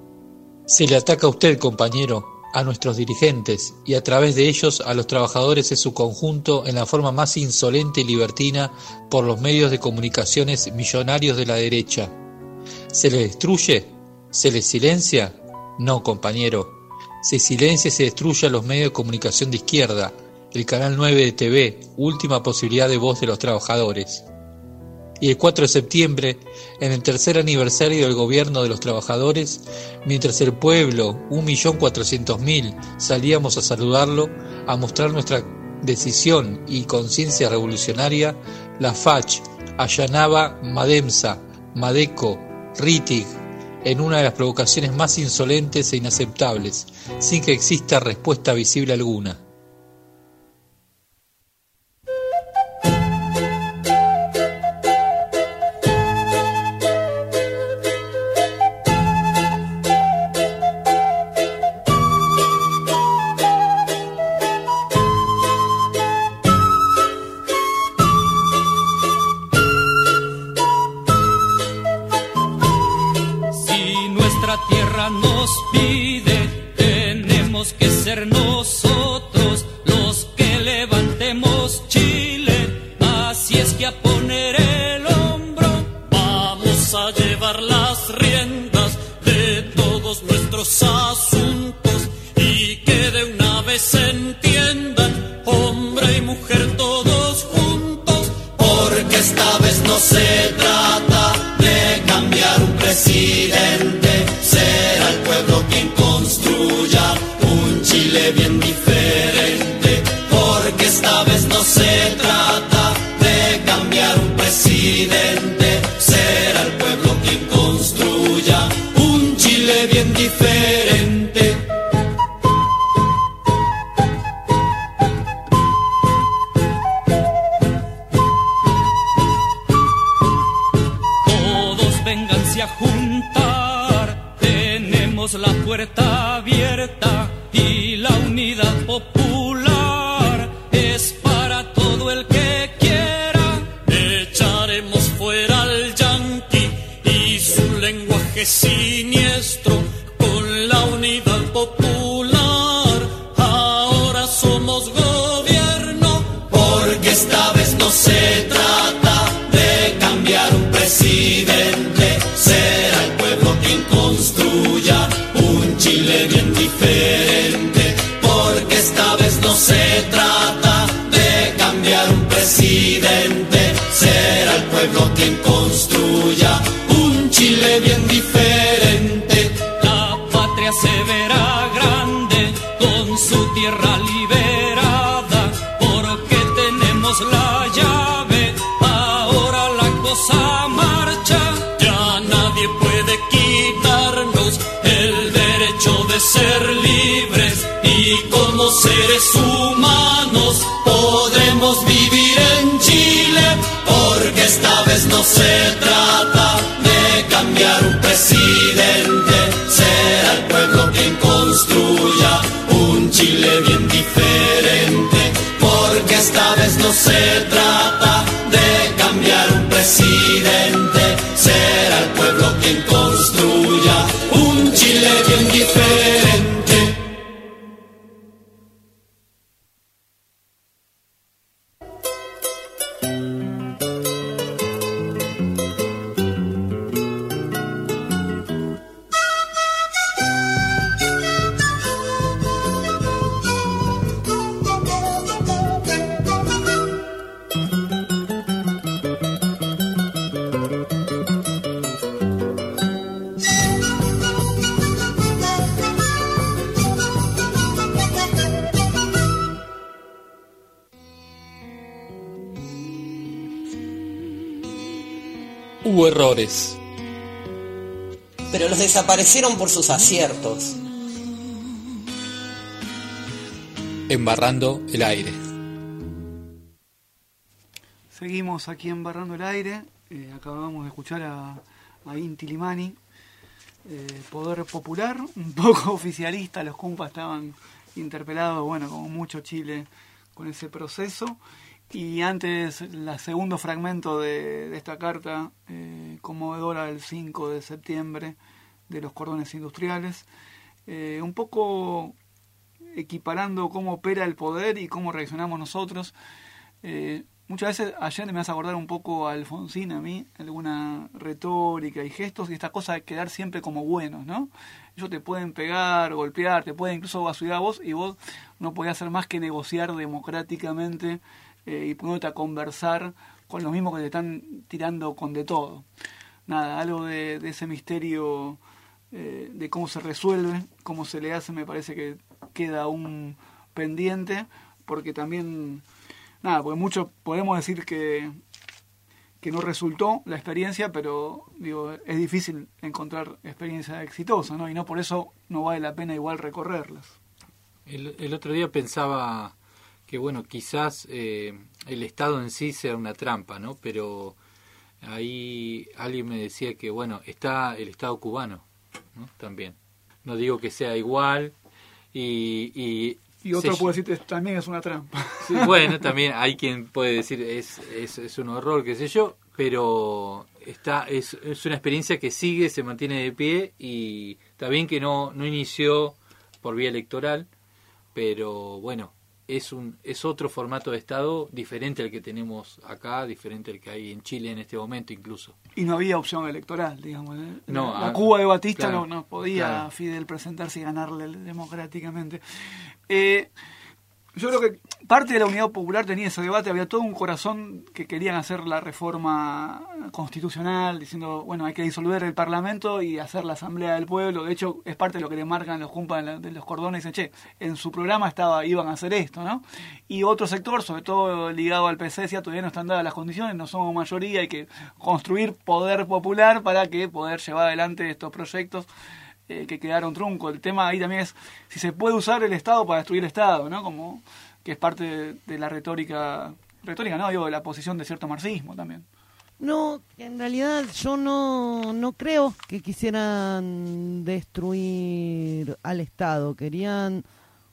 Se le ataca a usted, compañero, a nuestros dirigentes y a través de ellos a los trabajadores en su conjunto en la forma más insolente y libertina por los medios de comunicaciones millonarios de la derecha. ¿Se les destruye? ¿Se les silencia? No, compañero. Se silencia y se destruye a los medios de comunicación de izquierda, el Canal nueve de T V, última posibilidad de voz de los trabajadores. Y el cuatro de septiembre, en el tercer aniversario del gobierno de los trabajadores, mientras el pueblo, un millón cuatrocientos mil, salíamos a saludarlo, a mostrar nuestra decisión y conciencia revolucionaria, la F A C allanaba Mademsa, Madeco, Rittig, en una de las provocaciones más insolentes e inaceptables, sin que exista respuesta visible alguna. Nos pide, tenemos que ser nosotros se trata de cambiar un presidente, será el pueblo quien construya un Chile bien diferente, porque esta vez no se trata de cambiar un presidente, será el pueblo quien construya un Chile bien diferente. Todos vénganse a juntar, tenemos la puerta abierta y la unidad popular es para todo el que quiera. Echaremos fuera al yanqui y su lenguaje siniestro con la unidad popular. Ahora somos gobierno, porque esta vez no se trata de cambiar un presidente, será el pueblo quien construya un Chile bien diferente, porque esta vez no se trata de cambiar un presidente, será el pueblo quien construya un Chile bien diferente. La patria se verá grande con su tierra liberada, porque tenemos la llave, ahora la cosa marcha. Ya nadie puede quitarnos el derecho de ser libres, y como seres humanos podremos vivir en Chile, porque esta vez no se trata de cambiar un presidente, será el pueblo quien construya un Chile bien diferente, porque esta vez no se trata de cambiar un presidente, será el pueblo quien construya un Chile bien diferente. Hubo errores, pero los desaparecieron por sus aciertos. Embarrando el aire. Seguimos aquí embarrando el aire. Eh, acabamos de escuchar a, a Inti Limani. Eh, Poder Popular, un poco oficialista. Los cumpas estaban interpelados, bueno, como mucho Chile, con ese proceso. Y antes, el segundo fragmento de, de esta carta eh, conmovedora del cinco de septiembre de los cordones industriales, eh, un poco equiparando cómo opera el poder y cómo reaccionamos nosotros. Eh, muchas veces Allende me hace acordar un poco a Alfonsín, a mí, alguna retórica y gestos, y esta cosa de quedar siempre como buenos, ¿no? Ellos te pueden pegar, golpear, te pueden incluso basurar a vos, y vos no podés hacer más que negociar democráticamente Eh, y poniéndote a conversar con los mismos que te están tirando con de todo. Nada, algo de, de ese misterio eh, de cómo se resuelve, cómo se le hace, me parece que queda aún pendiente, porque también, nada, porque mucho podemos decir que, que no resultó la experiencia, pero digo, es difícil encontrar experiencias exitosas, ¿no? Y no por eso no vale la pena igual recorrerlas. El, el otro día pensaba que bueno, quizás eh, el Estado en sí sea una trampa, ¿no? Pero ahí alguien me decía que bueno, está el Estado cubano, ¿no? También. No digo que sea igual y... Y, y otro se... puede decir que también es una trampa. Sí, bueno, también hay quien puede decir es, es, es un horror, qué sé yo, pero está es, es una experiencia que sigue, se mantiene de pie, y está bien que no, no inició por vía electoral, pero bueno, es un es otro formato de Estado diferente al que tenemos acá, diferente al que hay en Chile en este momento incluso. Y no había opción electoral, digamos. ¿eh? No, la a, Cuba de Batista claro, no, no podía, claro, Fidel presentarse y ganarle democráticamente. Eh, Yo creo que parte de la Unidad Popular tenía ese debate, había todo un corazón que querían hacer la reforma constitucional, diciendo, bueno, hay que disolver el Parlamento y hacer la Asamblea del Pueblo. De hecho, es parte de lo que le marcan los cumpas de, de los cordones, dicen, che, en su programa estaba iban a hacer esto, ¿no? Y otro sector, sobre todo ligado al P C, decía, todavía no están dadas las condiciones, no somos mayoría, hay que construir poder popular para que poder llevar adelante estos proyectos eh, que quedaron trunco. El tema ahí también es si se puede usar el Estado para destruir el Estado, ¿no? Como que es parte de, de la retórica, retórica no, digo, de la posición de cierto marxismo también. No, en realidad yo no, no creo que quisieran destruir al Estado, querían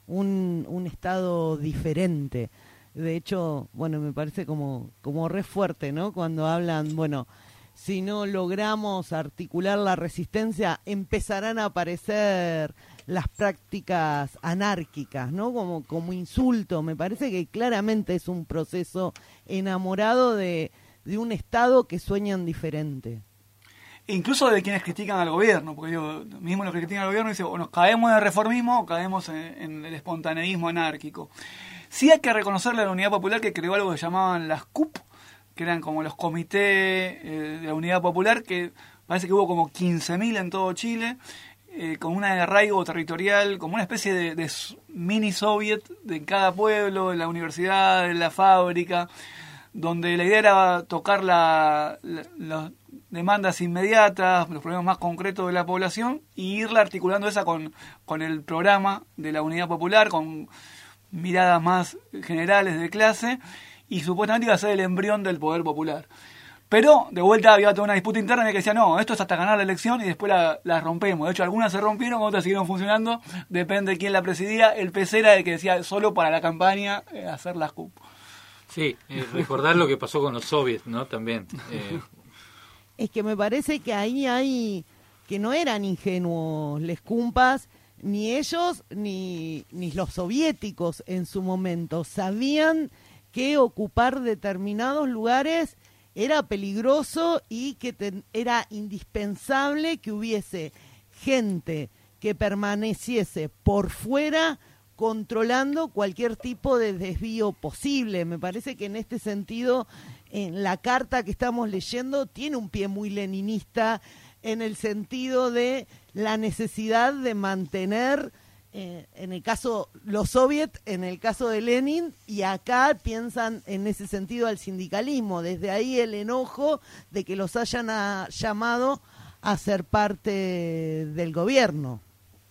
un, un Estado diferente. De hecho, bueno, me parece como, como re fuerte, ¿no? Cuando hablan, bueno, si no logramos articular la resistencia, empezarán a aparecer las prácticas anárquicas, ¿no? Como, como insulto. Me parece que claramente es un proceso enamorado de, de un Estado que sueñan diferente. Incluso de quienes critican al gobierno, porque digo, mismo los que critican al gobierno dicen, o nos caemos en el reformismo o caemos en, en el espontaneísmo anárquico. Sí hay que reconocerle a la Unidad Popular que creó algo que llamaban las C U P, que eran como los comités eh, de la Unidad Popular, que parece que hubo como quince mil en todo Chile, eh, con un arraigo territorial, como una especie de, de mini soviet de cada pueblo, de la universidad, de la fábrica, donde la idea era tocar la, la, las demandas inmediatas, los problemas más concretos de la población, y irla articulando esa con, con el programa de la Unidad Popular, con miradas más generales de clase, y supuestamente iba a ser el embrión del poder popular. Pero, de vuelta, había toda una disputa interna que decía, no, esto es hasta ganar la elección y después la, la rompemos. De hecho, algunas se rompieron, otras siguieron funcionando, depende de quién la presidía. El P C era el que decía, solo para la campaña, eh, hacer las C U P. Sí, eh, recordar lo que pasó con los soviets, ¿no? También. Eh. Es que me parece que ahí hay, que no eran ingenuos les cumpas, ni ellos, ni, ni los soviéticos en su momento. Sabían que ocupar determinados lugares era peligroso y que te, era indispensable que hubiese gente que permaneciese por fuera controlando cualquier tipo de desvío posible. Me parece que en este sentido, en la carta que estamos leyendo, tiene un pie muy leninista en el sentido de la necesidad de mantener, eh, en el caso los soviets, en el caso de Lenin, y acá piensan en ese sentido al sindicalismo. Desde ahí el enojo de que los hayan a, llamado a ser parte del gobierno.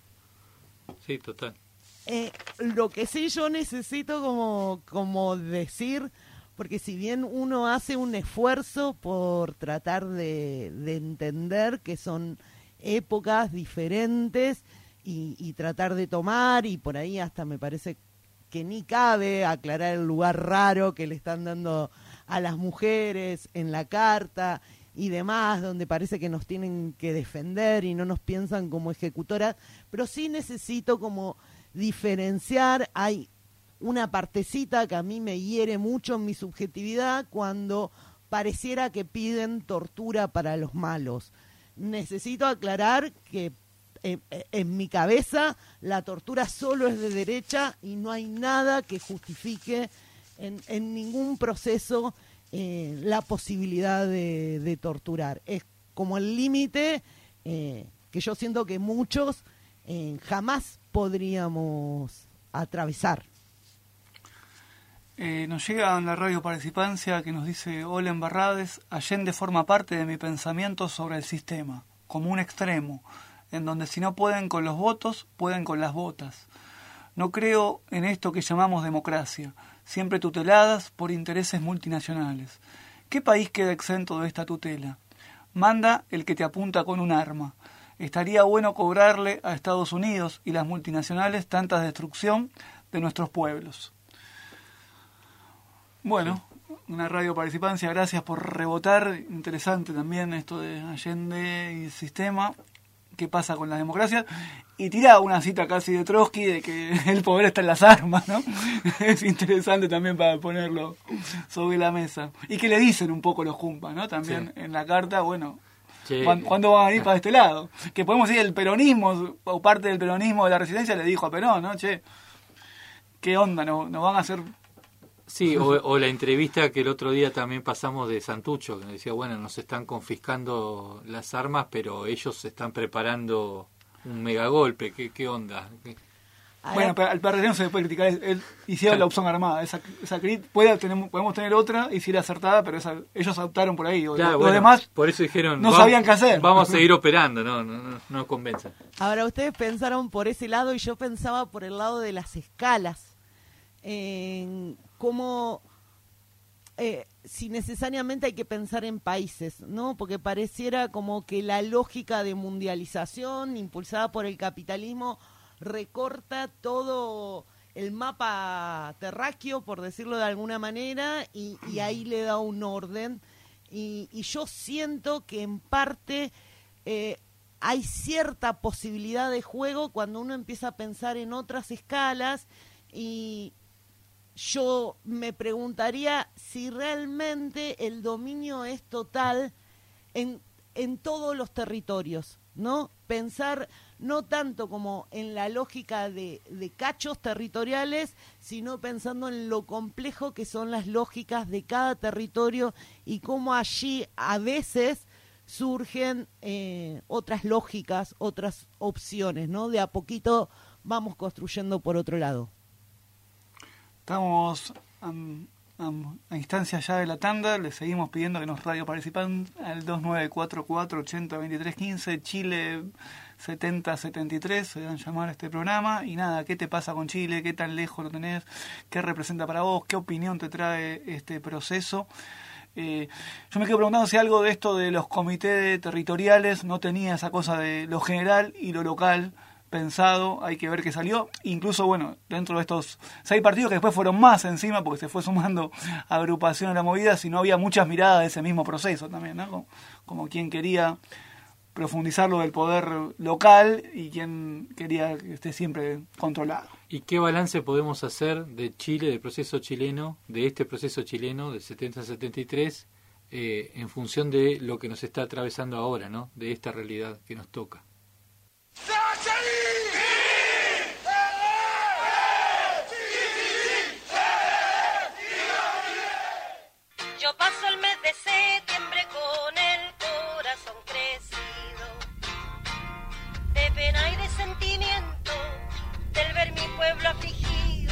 Sí, total. Eh, lo que sí yo necesito como, como decir, porque si bien uno hace un esfuerzo por tratar de, de entender que son épocas diferentes y, y tratar de tomar, y por ahí hasta me parece que ni cabe aclarar el lugar raro que le están dando a las mujeres en la carta y demás, donde parece que nos tienen que defender y no nos piensan como ejecutoras, pero sí necesito como diferenciar. Hay una partecita que a mí me hiere mucho en mi subjetividad cuando pareciera que piden tortura para los malos. Necesito aclarar que eh, en mi cabeza la tortura solo es de derecha y no hay nada que justifique en, en ningún proceso eh, la posibilidad de, de torturar. Es como el límite eh, que yo siento que muchos eh, jamás podríamos atravesar. Eh, nos llega en la radio Participancia que nos dice: hola Embarrades, Allende forma parte de mi pensamiento sobre el sistema, como un extremo, en donde si no pueden con los votos, pueden con las botas. No creo en esto que llamamos democracia, siempre tuteladas por intereses multinacionales. ¿Qué país queda exento de esta tutela? Manda el que te apunta con un arma. Estaría bueno cobrarle a Estados Unidos y las multinacionales tanta destrucción de nuestros pueblos. Bueno, una radio Participancia, gracias por rebotar. Interesante también esto de Allende y el sistema. ¿Qué pasa con la democracia? Y tira una cita casi de Trotsky de que el poder está en las armas, ¿no? Es interesante también para ponerlo sobre la mesa. Y que le dicen un poco los cumpas, ¿no? También sí. En la carta, bueno, sí. ¿Cuándo van a ir para este lado? Que podemos decir el peronismo, o parte del peronismo de la resistencia le dijo a Perón, ¿no? Che, ¿qué onda? ¿Nos, nos van a hacer...? Sí, o, o la entrevista que el otro día también pasamos de Santucho, que decía, bueno, nos están confiscando las armas, pero ellos se están preparando un megagolpe. ¿Qué, qué onda? ¿Qué? Bueno, pero al P R D no se le puede criticar, él hicieron sí. la opción armada, esa, esa puede tener, podemos tener otra y si era acertada, pero esa, ellos optaron por ahí, claro, los bueno, demás por eso dijeron, no vamos, sabían qué hacer. Vamos a seguir operando, no, no, no, no convenzan. Ahora ustedes pensaron por ese lado y yo pensaba por el lado de las escalas, en cómo... Eh, si necesariamente hay que pensar en países, ¿no? Porque pareciera como que la lógica de mundialización impulsada por el capitalismo recorta todo el mapa terráqueo, por decirlo de alguna manera, y, y ahí le da un orden. Y, y yo siento que en parte eh, hay cierta posibilidad de juego cuando uno empieza a pensar en otras escalas, y yo me preguntaría si realmente el dominio es total en, en todos los territorios, ¿no? Pensar no tanto como en la lógica de, de cachos territoriales, sino pensando en lo complejo que son las lógicas de cada territorio y cómo allí a veces surgen eh, otras lógicas, otras opciones, ¿no? De a poquito vamos construyendo por otro lado. Estamos um, um, a instancia ya de la tanda, les seguimos pidiendo que nos radio participan al dos nueve cuatro cuatro ochenta veintitrés quince, Chile setenta setenta y tres, se dan a llamar a este programa. Y nada, ¿qué te pasa con Chile? ¿Qué tan lejos lo tenés? ¿Qué representa para vos? ¿Qué opinión te trae este proceso? Eh, yo me quedo preguntando si algo de esto de los comités territoriales no tenía esa cosa de lo general y lo local pensado. Hay que ver qué salió. Incluso, bueno, dentro de estos seis partidos que después fueron más encima porque se fue sumando agrupación a la movida, si no había muchas miradas de ese mismo proceso también, ¿no? Como, como quien quería profundizar lo del poder local y quien quería que esté siempre controlado. ¿Y qué balance podemos hacer de Chile, del proceso chileno, de este proceso chileno del setenta setenta y tres, eh, en función de lo que nos está atravesando ahora, ¿no? De esta realidad que nos toca? Yo paso el mes de septiembre con el corazón crecido, de pena y de sentimiento, del ver mi pueblo afligido,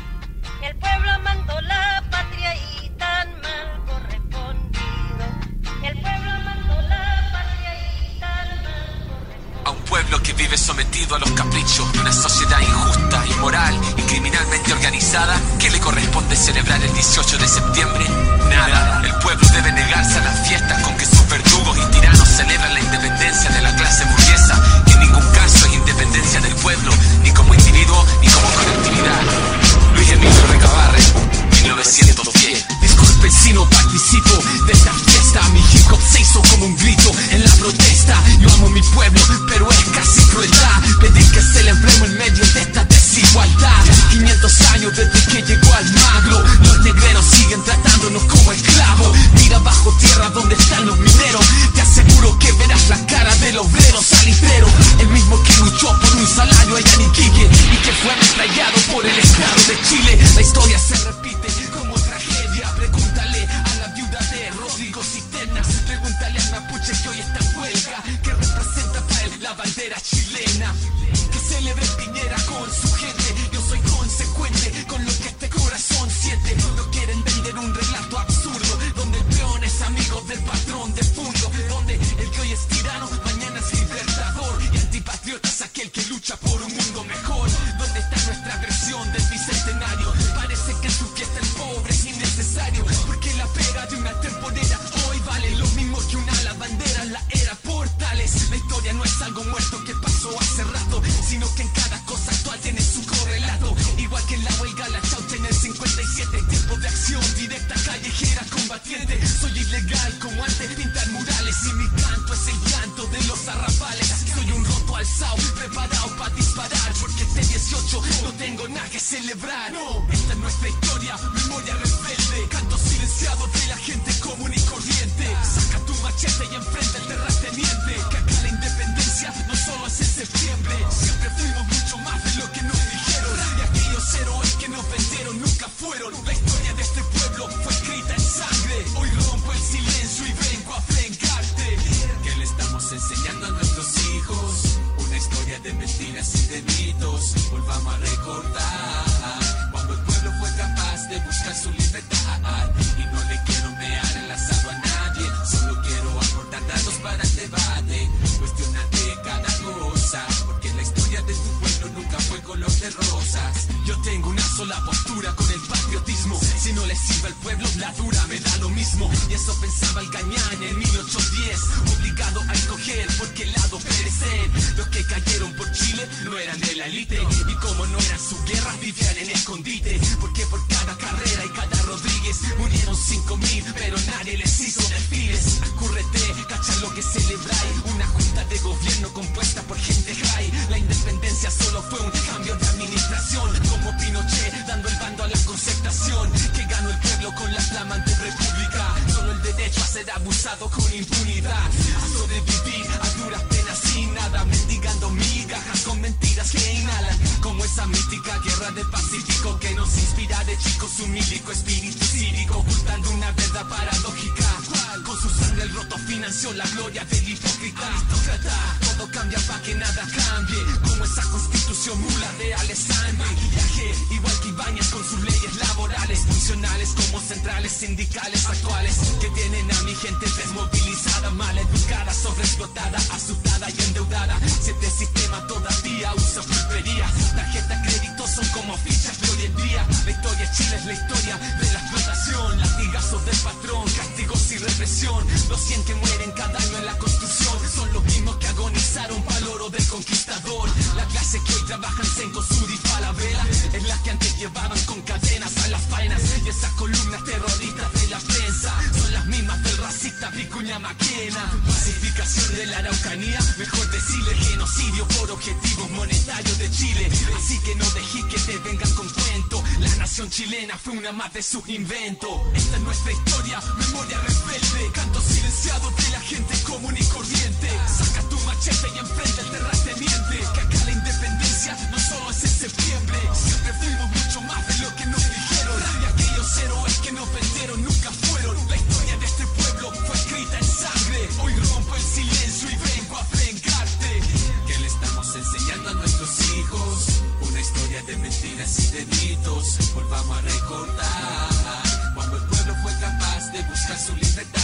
el pueblo amando la patria y tan mal correspondido, el pueblo amando la patria y tan mal correspondido. A un pueblo que vive sometido a los caprichos de una sociedad injusta, inmoral y criminalmente organizada, ¿qué le corresponde celebrar el dieciocho de septiembre? Nada. El pueblo debe negarse a las fiestas con que sus verdugos y tiranos celebran la independencia de la clase burguesa, que en ningún caso es independencia del pueblo, ni como individuo ni como colectividad. Luis Emilio Recabarre, mil novecientos diez. Disculpe si no participo de esta fiesta, mi hip hop se hizo como un grito en la protesta. Yo amo mi pueblo, pero es casi crueldad pedir que celebremos en medio de esta desigualdad. quinientos años desde que llegó Almagro, los negreros siguen tratándonos como esclavos. Mira bajo tierra donde están los mineros, te aseguro que verás la cara del obrero salitrero, el mismo que luchó por un salario allá en Iquique y que fue ametrallado por el Estado de Chile. La historia se repite como tragedia. Pregúntale a la viuda de Rodrigo Cisternas, pregúntale al mapuche que hoy está en huelga, que representa para él la bandera chilena. Que celebre Piñera con su gente, yo soy consecuente con lo que este corazón siente. No quieren vender un relato absurdo, donde el peón es amigo del patrón de fondo, donde el que hoy es tirano, mañana es libertador, y antipatriota es aquel que lucha por un mundo mejor. ¿Dónde está nuestra versión del bicentenario? Parece que su fiesta el pobre es innecesario, porque la pega de una temporera hoy vale lo mismo que una lavandera en la era Portales. La historia no es algo muerto que pasó hace rato, sino que en cada cosa actual tiene su correlato. Igual que en la huelga, la chaucha en el cincuenta y siete, tiempo de acción directa, callejera, combatiente. Soy ilegal como antes pintar murales, y mi canto es el canto de los arrabales. Soy un roto alzado, preparado para disparar, porque este dieciocho no tengo nada que celebrar. No, esta es nuestra historia, memoria rebelde, canto silenciado de la gente común y corriente. Saca tu machete y enfrenta el terrateniente, que acá la independencia no solo es en septiembre, siempre fuimos mucho más de lo que nos dijeron, y aquellos héroes que nos uso la postura con el patriotismo. Si no le sirve al pueblo, la dura me da lo mismo. Y eso pensaba el Gañán en mil ochocientos diez, obligado a escoger por qué lado perecer. Los que cayeron por Chile no eran de la élite, y como no eran su guerra, vivían en escondite. Porque por cada carrera y cada Rodríguez murieron cinco mil, pero nadie les hizo desfiles. Acúrrete, cacha lo que celebráis, una junta de gobierno compuesta por gente high. La independencia solo fue un cambio de administración, como Pinochet dando el bando a la concertación. Que ganó el pueblo con la flamante república, solo el derecho a ser abusado con impunidad, a sobrevivir a duras penas sin nada, mendigando migajas con mentiras que inhalan, como esa mítica guerra del Pacífico que nos inspira de chicos un mílico espíritu cívico, ocultando una verdad paradójica. Con su sangre el roto financió la gloria del hipócrita aristócrata. Todo cambia para que nada cambie, como esa constitución mula de Alessandro. Maquillaje, igual que Ibáñez con sus leyes laborales, funcionales como centrales sindicales actuales, que tienen a mi gente desmovilizada, mal educada, sobreexplotada, asustada y endeudada. Si este sistema todavía usa pulpería, tarjetas crédito son como fichas de hoy en día. La historia de Chile es la historia de la explotación, latigazos del patrón, castigos y represión. Los cien que mueren cada año en la construcción son los mismos que agonizaron pa'l oro del conquistador. La clase que hoy trabaja en Cencosud y Falabella es la que antes llevaban con cadenas a las faenas, y esas columnas terroristas de la prensa son las mismas del racista Vicuña Maquena. Pacificación de la Araucanía, mejor decirle genocidio por objetivos monetarios de Chile. Así que no dejes que te vengan con cuento, la nación chilena fue una más de sus inventos. Esta es nuestra historia, memoria rebelde, canto silenciado de la gente común y corriente. Saca tu machete y enfrenta el terrateniente, que acá la independencia no solo es en septiembre, siempre fuimos mucho más de lo que nos dijeron. Y aquellos héroes que nos vendieron nunca fueron. La historia de este pueblo fue escrita en sangre. Hoy rompo el silencio y vengo a vengarte. ¿Qué le estamos enseñando a nuestros hijos? Una historia de mentiras y de mitos. Volvamos a recordar cuando el pueblo fue capaz de buscar su libertad.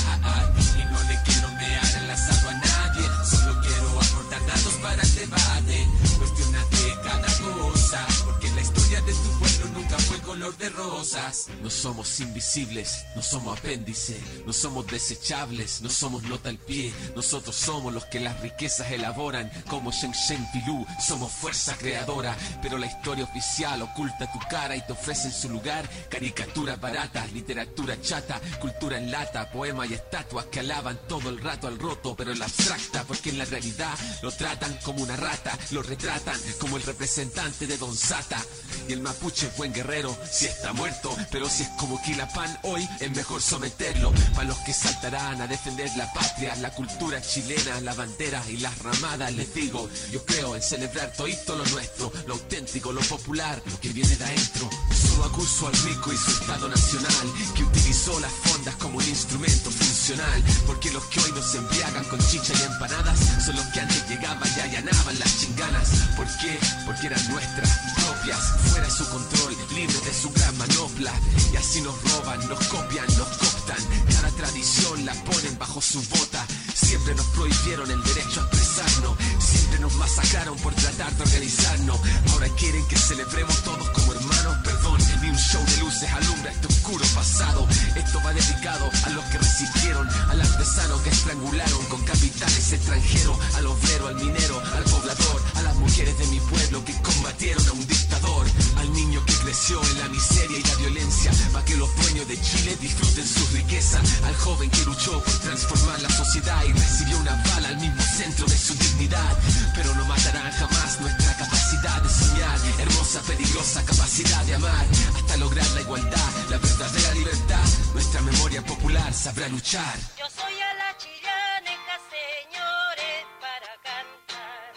Y no le quiero mear el asado a nadie, solo quiero aportar datos para el debate. Cuestiónate cada cosa, porque la historia de tu pueblo nunca fue color de rosas. No somos invisibles, no somos apéndice, no somos desechables, no somos nota al pie. Nosotros somos los que las riquezas elaboran, como Shen Shen Filú, somos fuerza creadora. Pero la historia oficial oculta tu cara y te ofrece en su lugar caricaturas baratas, literatura chata, cultura en lata, poemas y estatuas que alaban todo el rato al roto, pero en la abstracta, porque en la realidad lo tratan como una rata, lo retratan como el representante de Don Sata. Y el mapuche es buen guerrero si está muerto, pero si es como Quilapán hoy es mejor someterlo. Para los que saltarán a defender la patria, la cultura chilena, la bandera y las ramadas, les digo, yo creo en celebrar todito lo nuestro, lo auténtico, lo popular, lo que viene de adentro. Solo acuso al rico y su Estado nacional, que utilizó las fondas como un instrumento funcional, porque los que hoy nos embriagan con chicha y empanadas son los que antes llegaban y allanaban las chinganas. ¿Por qué? Porque eran nuestras, propias, fuera de su control, libres de su gran manopla. Y así nos roban, nos copian, nos cooptan, cada tradición la ponen bajo su bota. Siempre nos prohibieron el derecho a expresarnos, siempre nos masacraron por tratar de organizarnos. Ahora quieren que celebremos todos como hermanos, perdón, ni un show de luces alumbra este oscuro pasado. Esto va dedicado a los que resistieron, al artesano que estrangularon con capitales extranjeros, al obrero, al minero, al poblador, a las mujeres de mi pueblo que combatieron a un dictador, al niño que creció en la miseria y la violencia para que los dueños de Chile disfruten su riqueza, al joven que luchó por transformar la sociedad y recibió una bala al mismo centro de su dignidad. Pero no matarán jamás nuestra capacidad de soñar, hermosa, peligrosa capacidad de amar, hasta lograr la igualdad, la verdadera libertad. Nuestra memoria popular sabrá luchar. Yo soy a la chillaneja, señores, para cantar.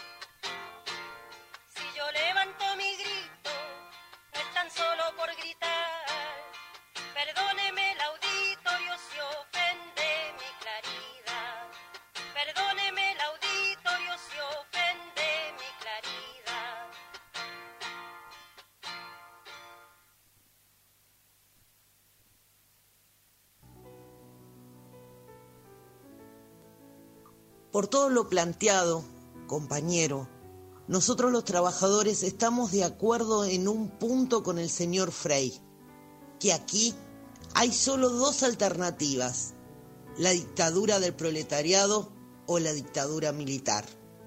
Si yo levanto mi grito, no es tan solo por gritar. Perdóneme el auditorio si ofende mi claridad. Perdóneme el auditorio si ofende mi claridad. Por todo lo planteado, compañero, nosotros los trabajadores estamos de acuerdo en un punto con el señor Frey, que aquí hay solo dos alternativas, la dictadura del proletariado o la dictadura militar.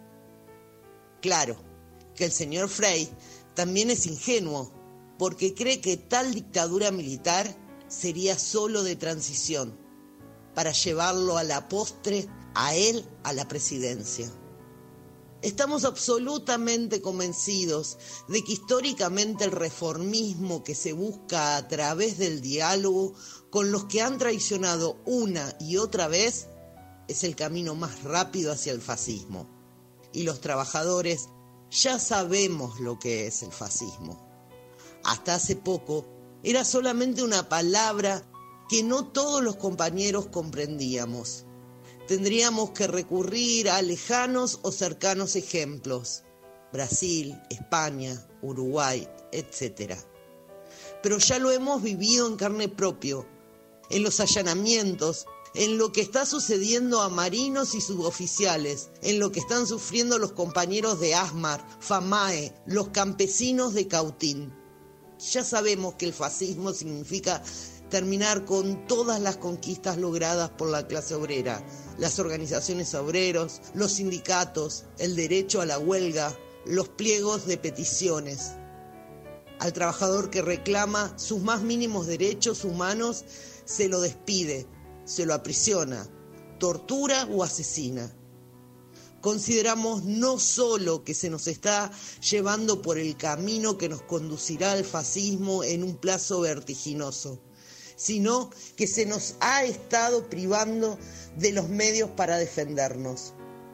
Claro, que el señor Frey también es ingenuo, porque cree que tal dictadura militar sería solo de transición, para llevarlo a la postre, a él, a la presidencia. Estamos absolutamente convencidos de que históricamente el reformismo que se busca a través del diálogo con los que han traicionado una y otra vez es el camino más rápido hacia el fascismo. Y los trabajadores ya sabemos lo que es el fascismo. Hasta hace poco era solamente una palabra que no todos los compañeros comprendíamos. Tendríamos que recurrir a lejanos o cercanos ejemplos, Brasil, España, Uruguay, etcétera. Pero ya lo hemos vivido en carne propia, en los allanamientos, en lo que está sucediendo a marinos y suboficiales, en lo que están sufriendo los compañeros de ASMAR, FAMAE, los campesinos de Cautín. Ya sabemos que el fascismo significa terminar con todas las conquistas logradas por la clase obrera, las organizaciones obreros, los sindicatos, el derecho a la huelga, los pliegos de peticiones. Al trabajador que reclama sus más mínimos derechos humanos se lo despide, se lo aprisiona, tortura o asesina. Consideramos no solo que se nos está llevando por el camino que nos conducirá al fascismo en un plazo vertiginoso, sino que se nos ha estado privando de los medios para defendernos.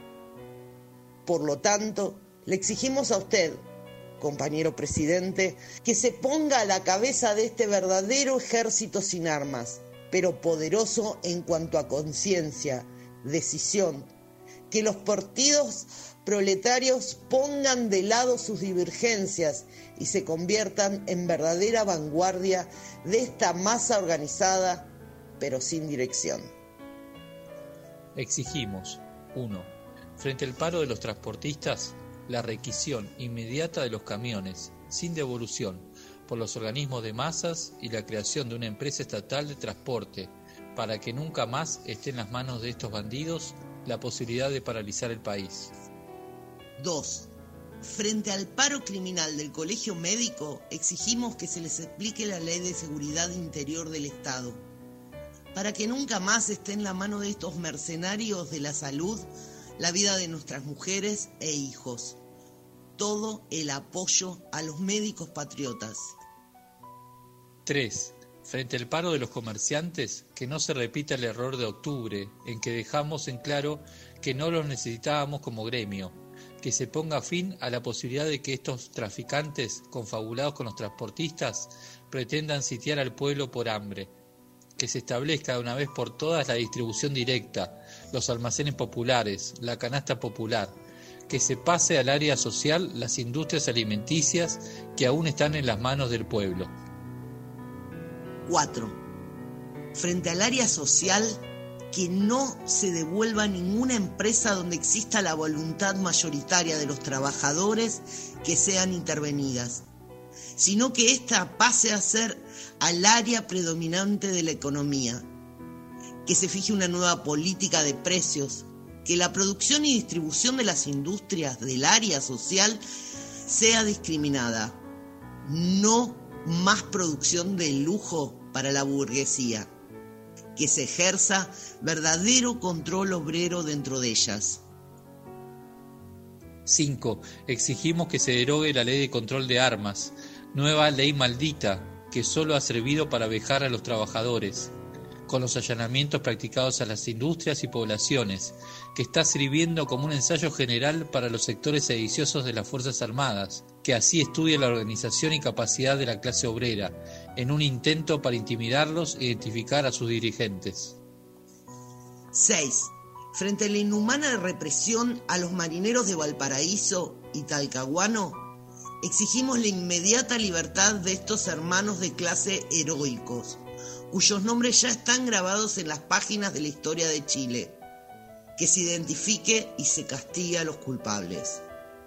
Por lo tanto, le exigimos a usted, compañero presidente, que se ponga a la cabeza de este verdadero ejército sin armas, pero poderoso en cuanto a conciencia, decisión, que los partidos proletarios pongan de lado sus divergencias y se conviertan en verdadera vanguardia de esta masa organizada, pero sin dirección. Exigimos, uno. Frente al paro de los transportistas, la requisición inmediata de los camiones, sin devolución, por los organismos de masas y la creación de una empresa estatal de transporte, para que nunca más esté en las manos de estos bandidos la posibilidad de paralizar el país. dos. Frente al paro criminal del Colegio Médico, exigimos que se les explique la Ley de Seguridad Interior del Estado, para que nunca más esté en la mano de estos mercenarios de la salud la vida de nuestras mujeres e hijos. Todo el apoyo a los médicos patriotas. tres. Frente al paro de los comerciantes, que no se repita el error de octubre, en que dejamos en claro que no los necesitábamos como gremio, que se ponga fin a la posibilidad de que estos traficantes, confabulados con los transportistas, pretendan sitiar al pueblo por hambre, que se establezca de una vez por todas la distribución directa, los almacenes populares, la canasta popular, que se pase al área social las industrias alimenticias que aún están en las manos del pueblo. cuatro. Frente al área social, que no se devuelva ninguna empresa donde exista la voluntad mayoritaria de los trabajadores que sean intervenidas, sino que ésta pase a ser al área predominante de la economía, que se fije una nueva política de precios, que la producción y distribución de las industrias del área social sea discriminada, no más producción de lujo para la burguesía, que se ejerza verdadero control obrero dentro de ellas. cinco. Exigimos que se derogue la ley de control de armas, nueva ley maldita que solo ha servido para vejar a los trabajadores, con los allanamientos practicados a las industrias y poblaciones, que está sirviendo como un ensayo general para los sectores sediciosos de las Fuerzas Armadas, que así estudia la organización y capacidad de la clase obrera, en un intento para intimidarlos e identificar a sus dirigentes. seis. Frente a la inhumana represión a los marineros de Valparaíso y Talcahuano, exigimos la inmediata libertad de estos hermanos de clase heroicos, cuyos nombres ya están grabados en las páginas de la historia de Chile, que se identifique y se castigue a los culpables.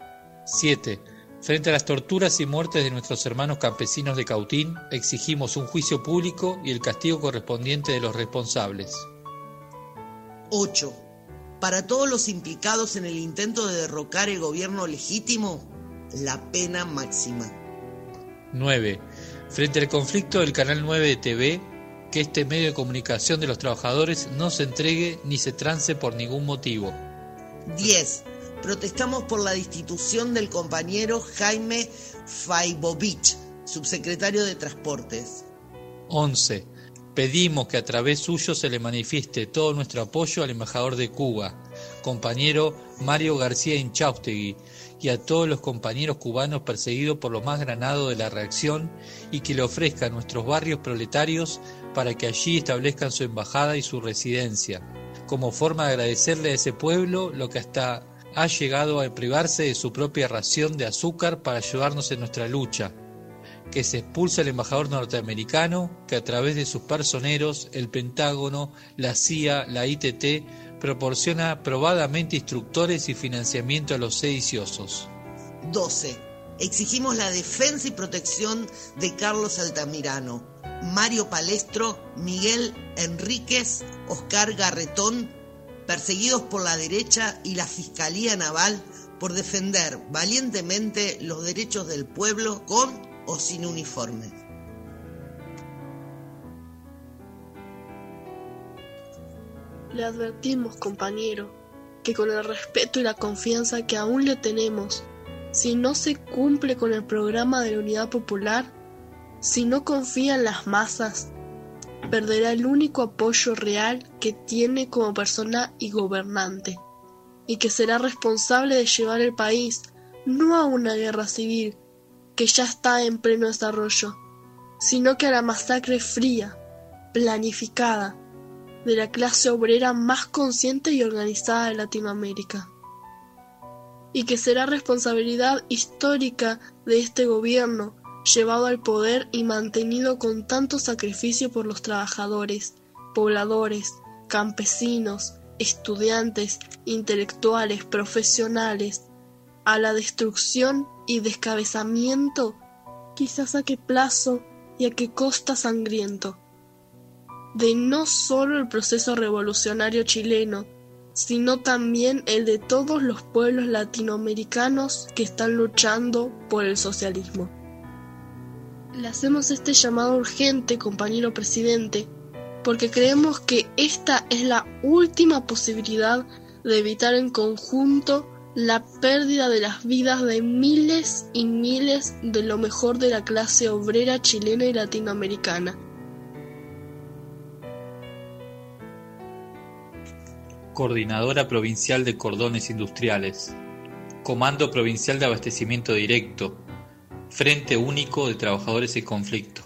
siete. Frente a las torturas y muertes de nuestros hermanos campesinos de Cautín, exigimos un juicio público y el castigo correspondiente de los responsables. ocho. Para todos los implicados en el intento de derrocar el gobierno legítimo, la pena máxima. nueve. Frente al conflicto del Canal nueve de T V, que este medio de comunicación de los trabajadores no se entregue ni se trance por ningún motivo. diez. Protestamos por la destitución del compañero Jaime Faibovich, subsecretario de Transportes. once. Pedimos que a través suyo se le manifieste todo nuestro apoyo al embajador de Cuba, compañero Mario García Inchaustegui, y a todos los compañeros cubanos perseguidos por lo más granado de la reacción, y que le ofrezca a nuestros barrios proletarios para que allí establezcan su embajada y su residencia, como forma de agradecerle a ese pueblo lo que hasta ha llegado a privarse de su propia ración de azúcar para ayudarnos en nuestra lucha. Que se expulse al embajador norteamericano, que a través de sus personeros, el Pentágono, la C I A, la I T T, proporciona probadamente instructores y financiamiento a los sediciosos. doce. Exigimos la defensa y protección de Carlos Altamirano, Mario Palestro, Miguel Enríquez, Oscar Garretón, perseguidos por la derecha y la Fiscalía Naval por defender valientemente los derechos del pueblo con o sin uniforme. Le advertimos, compañero, que con el respeto y la confianza que aún le tenemos, si no se cumple con el programa de la Unidad Popular, si no confía en las masas, perderá el único apoyo real que tiene como persona y gobernante, y que será responsable de llevar el país no a una guerra civil, que ya está en pleno desarrollo, sino que a la masacre fría, planificada, de la clase obrera más consciente y organizada de Latinoamérica. Y que será responsabilidad histórica de este gobierno, llevado al poder y mantenido con tanto sacrificio por los trabajadores, pobladores, campesinos, estudiantes, intelectuales, profesionales, a la destrucción y descabezamiento, quizás a qué plazo y a qué costa sangriento, de no solo el proceso revolucionario chileno, sino también el de todos los pueblos latinoamericanos que están luchando por el socialismo. Le hacemos este llamado urgente, compañero presidente, porque creemos que esta es la última posibilidad de evitar en conjunto la pérdida de las vidas de miles y miles de lo mejor de la clase obrera chilena y latinoamericana. Coordinadora Provincial de Cordones Industriales, Comando Provincial de Abastecimiento Directo, Frente Único de Trabajadores en Conflicto.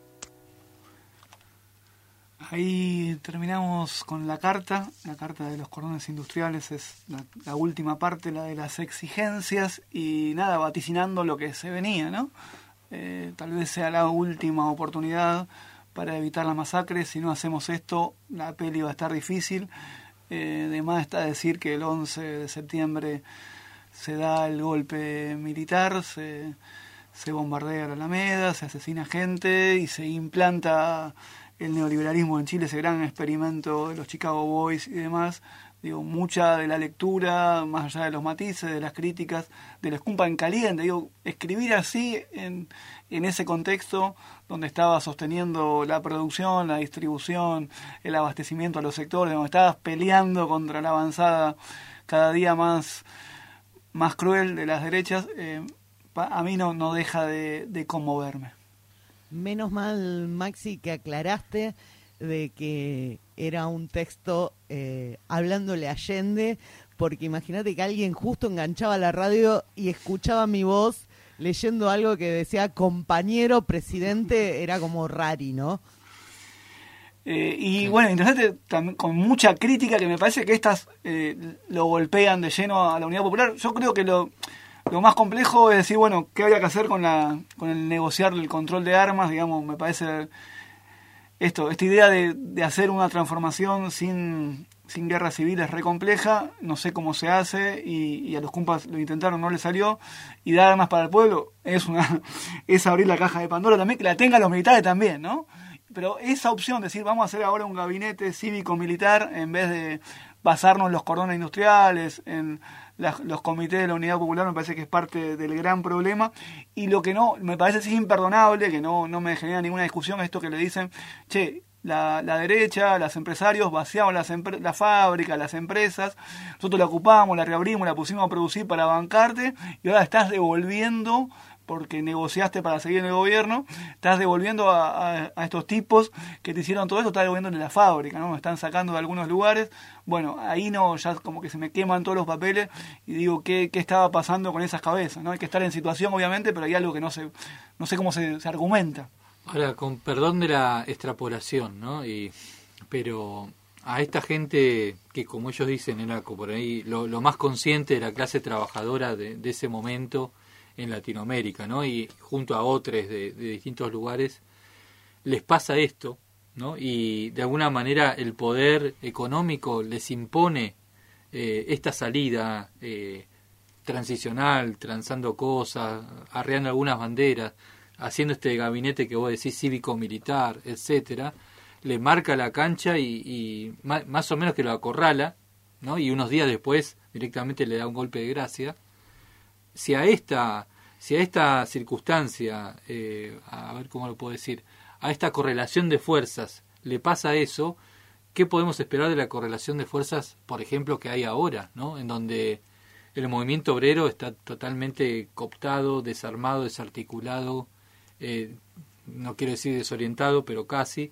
Ahí terminamos con la carta. La carta de los cordones industriales es la, la última parte, la de las exigencias, y nada, vaticinando lo que se venía, ¿no? Eh, tal vez sea la última oportunidad para evitar la masacre. Si no hacemos esto, la peli va a estar difícil. Eh, de más está decir que el once de septiembre se da el golpe militar, se, se bombardea la Alameda, se asesina gente y se implanta el neoliberalismo en Chile, ese gran experimento de los Chicago Boys y demás. Digo, mucha de la lectura, más allá de los matices, de las críticas, de la escumpa en caliente, digo, escribir así en, en ese contexto donde estaba sosteniendo la producción, la distribución, el abastecimiento a los sectores, donde estabas peleando contra la avanzada cada día más, más cruel de las derechas, eh, a mí no, no deja de, de conmoverme. Menos mal, Maxi, que aclaraste de que era un texto eh, hablándole a Allende, porque imagínate que alguien justo enganchaba la radio y escuchaba mi voz leyendo algo que decía compañero presidente, era como rari, ¿no? Eh, y bueno, interesante, también, con mucha crítica, que me parece que estas eh, lo golpean de lleno a la Unidad Popular. Yo creo que lo... Lo más complejo es decir, bueno, ¿qué habría que hacer con la con el negociar el control de armas? Digamos, me parece esto, esta idea de, de hacer una transformación sin, sin guerra civil es re compleja, no sé cómo se hace, y, y a los compas lo intentaron, no les salió, y dar armas para el pueblo es una es abrir la caja de Pandora también, que la tengan los militares también, ¿no? Pero esa opción de decir, vamos a hacer ahora un gabinete cívico-militar, en vez de basarnos en los cordones industriales, en la, los comités de la Unidad Popular, me parece que es parte del gran problema. Y lo que no, me parece sí imperdonable, que no, no me genera ninguna discusión, es esto que le dicen, che, la, la derecha, los empresarios vaciaron las empre- la fábrica, las empresas, nosotros la ocupamos, la reabrimos, la pusimos a producir para bancarte, y ahora estás devolviendo, porque negociaste para seguir en el gobierno, estás devolviendo a, a, a estos tipos que te hicieron todo esto, estás devolviendo en la fábrica, ¿no? Me están sacando de algunos lugares. Bueno, ahí no, ya como que se me queman todos los papeles y digo, ¿qué, qué estaba pasando con esas cabezas? ¿No? Hay que estar en situación, obviamente, pero hay algo que no sé, no sé cómo se, se argumenta. Ahora, con perdón de la extrapolación, ¿no? Y, pero a esta gente que, como ellos dicen, era por ahí lo, lo más consciente de la clase trabajadora de, de ese momento en Latinoamérica, ¿no? Y junto a otros de, de distintos lugares, les pasa esto, ¿no? Y de alguna manera el poder económico les impone eh, esta salida eh, transicional, transando cosas, arreando algunas banderas, haciendo este gabinete que vos decís cívico-militar, etcétera, le marca la cancha y, y más, más o menos que lo acorrala, ¿no? Y unos días después directamente le da un golpe de gracia. Si a esta, si a esta circunstancia, eh, a ver cómo lo puedo decir, a esta correlación de fuerzas le pasa eso, ¿qué podemos esperar de la correlación de fuerzas, por ejemplo, que hay ahora, ¿no? En donde el movimiento obrero está totalmente cooptado, desarmado, desarticulado, eh, no quiero decir desorientado, pero casi.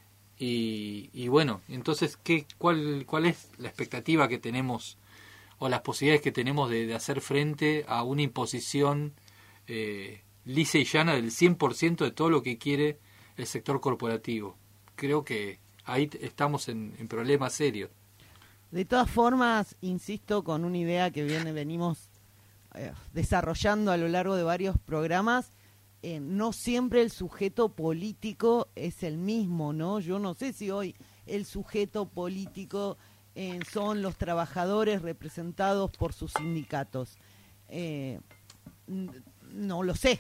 Y, y bueno, entonces, ¿qué, cuál, ¿cuál es la expectativa que tenemos o las posibilidades que tenemos de, de hacer frente a una imposición eh, lisa y llana del cien por ciento de todo lo que quiere el sector corporativo? Creo que ahí estamos en, en problemas serios. De todas formas, insisto con una idea que viene venimos eh, desarrollando a lo largo de varios programas. Eh, no siempre el sujeto político es el mismo, ¿no? Yo no sé si hoy el sujeto político eh, son los trabajadores representados por sus sindicatos. Eh, no lo sé.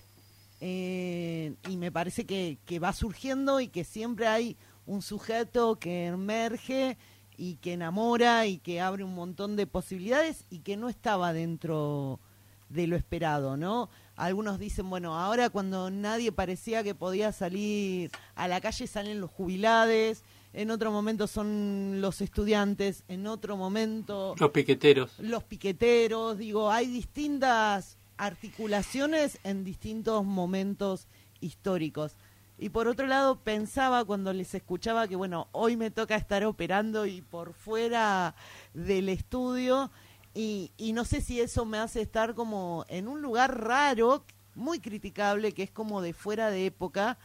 Eh, y me parece que, que va surgiendo y que siempre hay un sujeto que emerge y que enamora y que abre un montón de posibilidades y que no estaba dentro de lo esperado, ¿no? Algunos dicen, bueno, ahora cuando nadie parecía que podía salir a la calle salen los jubilados, en otro momento son los estudiantes, en otro momento... Los piqueteros. Los piqueteros, digo, hay distintas articulaciones en distintos momentos históricos. Y por otro lado pensaba cuando les escuchaba que, bueno, hoy me toca estar operando y por fuera del estudio... Y, y no sé si eso me hace estar como en un lugar raro, muy criticable, que es como de fuera de época,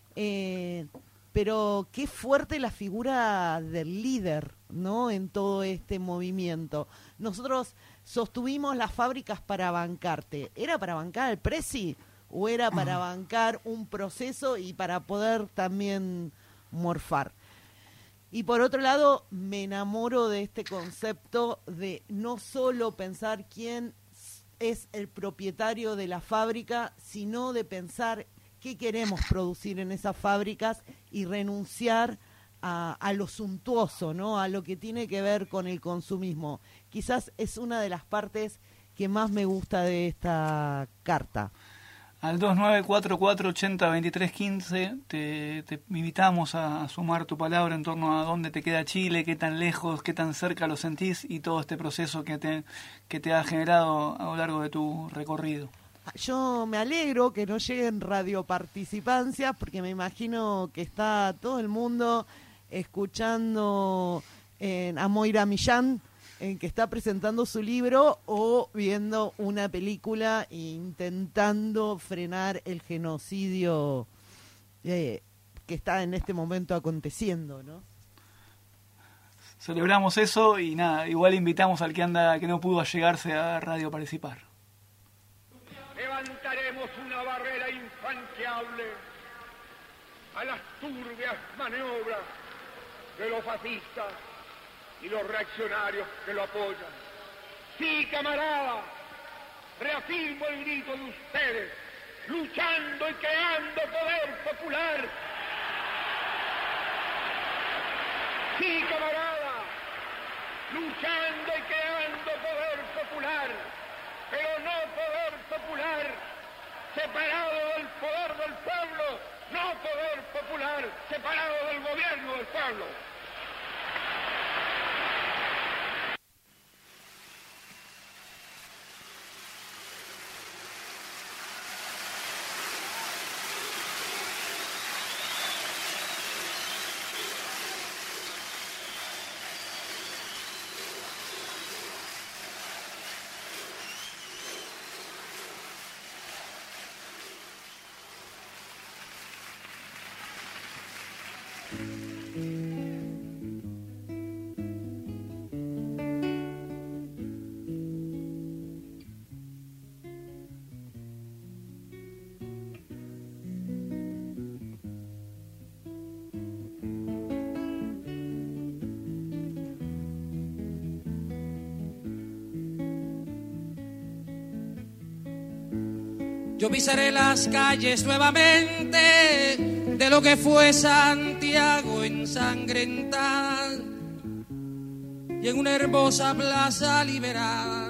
eh, pero qué fuerte la figura del líder, ¿no? En todo este movimiento. Nosotros sostuvimos las fábricas para bancarte. ¿Era para bancar al presi o era para bancar un proceso y para poder también morfar? Y por otro lado, me enamoro de este concepto de no solo pensar quién es el propietario de la fábrica, sino de pensar qué queremos producir en esas fábricas y renunciar a, a lo suntuoso, ¿no? A lo que tiene que ver con el consumismo. Quizás es una de las partes que más me gusta de esta carta. Al dos nueve cuatro cuatro ocho cero dos tres uno cinco te, te invitamos a, a sumar tu palabra en torno a dónde te queda Chile, qué tan lejos, qué tan cerca lo sentís y todo este proceso que te, que te ha generado a lo largo de tu recorrido. Yo me alegro que no lleguen radioparticipancias porque me imagino que está todo el mundo escuchando eh, a Moira Millán, en que está presentando su libro o viendo una película e intentando frenar el genocidio eh, que está en este momento aconteciendo, ¿no? Celebramos eso y nada, igual invitamos al que anda que no pudo llegarse a radio participar. Levantaremos una barrera infranqueable a las turbias maniobras de los fascistas y los reaccionarios que lo apoyan. Sí, camarada, reafirmo el grito de ustedes, luchando y creando poder popular. Sí, camarada, luchando y creando poder popular, pero no poder popular separado del poder del pueblo, no poder popular separado del gobierno del pueblo. Yo pisaré las calles nuevamente de lo que fue Santiago ensangrentada y en una hermosa plaza liberada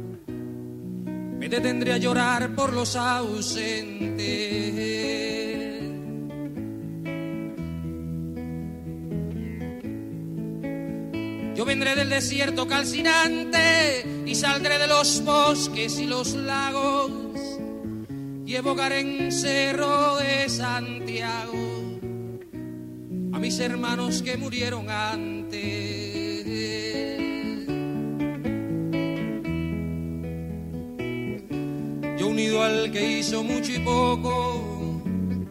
me detendré a llorar por los ausentes. Yo vendré del desierto calcinante y saldré de los bosques y los lagos y evocaré en Cerro de Santiago a mis hermanos que murieron antes. Yo unido al que hizo mucho y poco,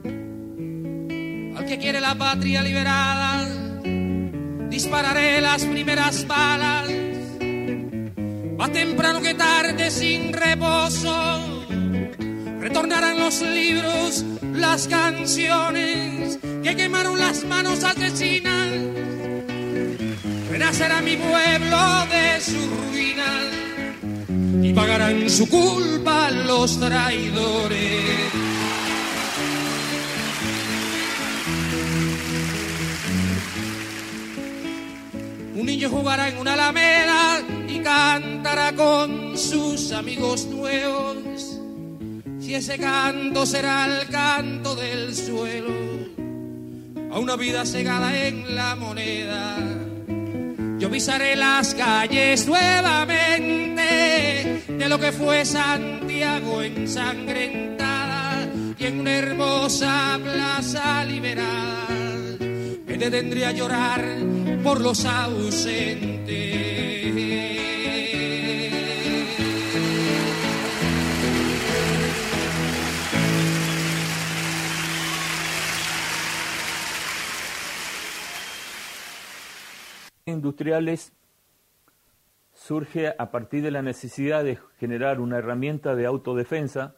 al que quiere la patria liberada, dispararé las primeras balas, más temprano que tarde sin reposo. Retornarán los libros, las canciones que quemaron las manos asesinas. Renacerá mi pueblo de su ruina y pagarán su culpa los traidores. Un niño jugará en una alameda y cantará con sus amigos nuevos. Si ese canto será el canto del suelo, a una vida cegada en la moneda. Yo pisaré las calles nuevamente de lo que fue Santiago ensangrentada y en una hermosa plaza liberada me detendré a llorar por los ausentes. Industriales surge a partir de la necesidad de generar una herramienta de autodefensa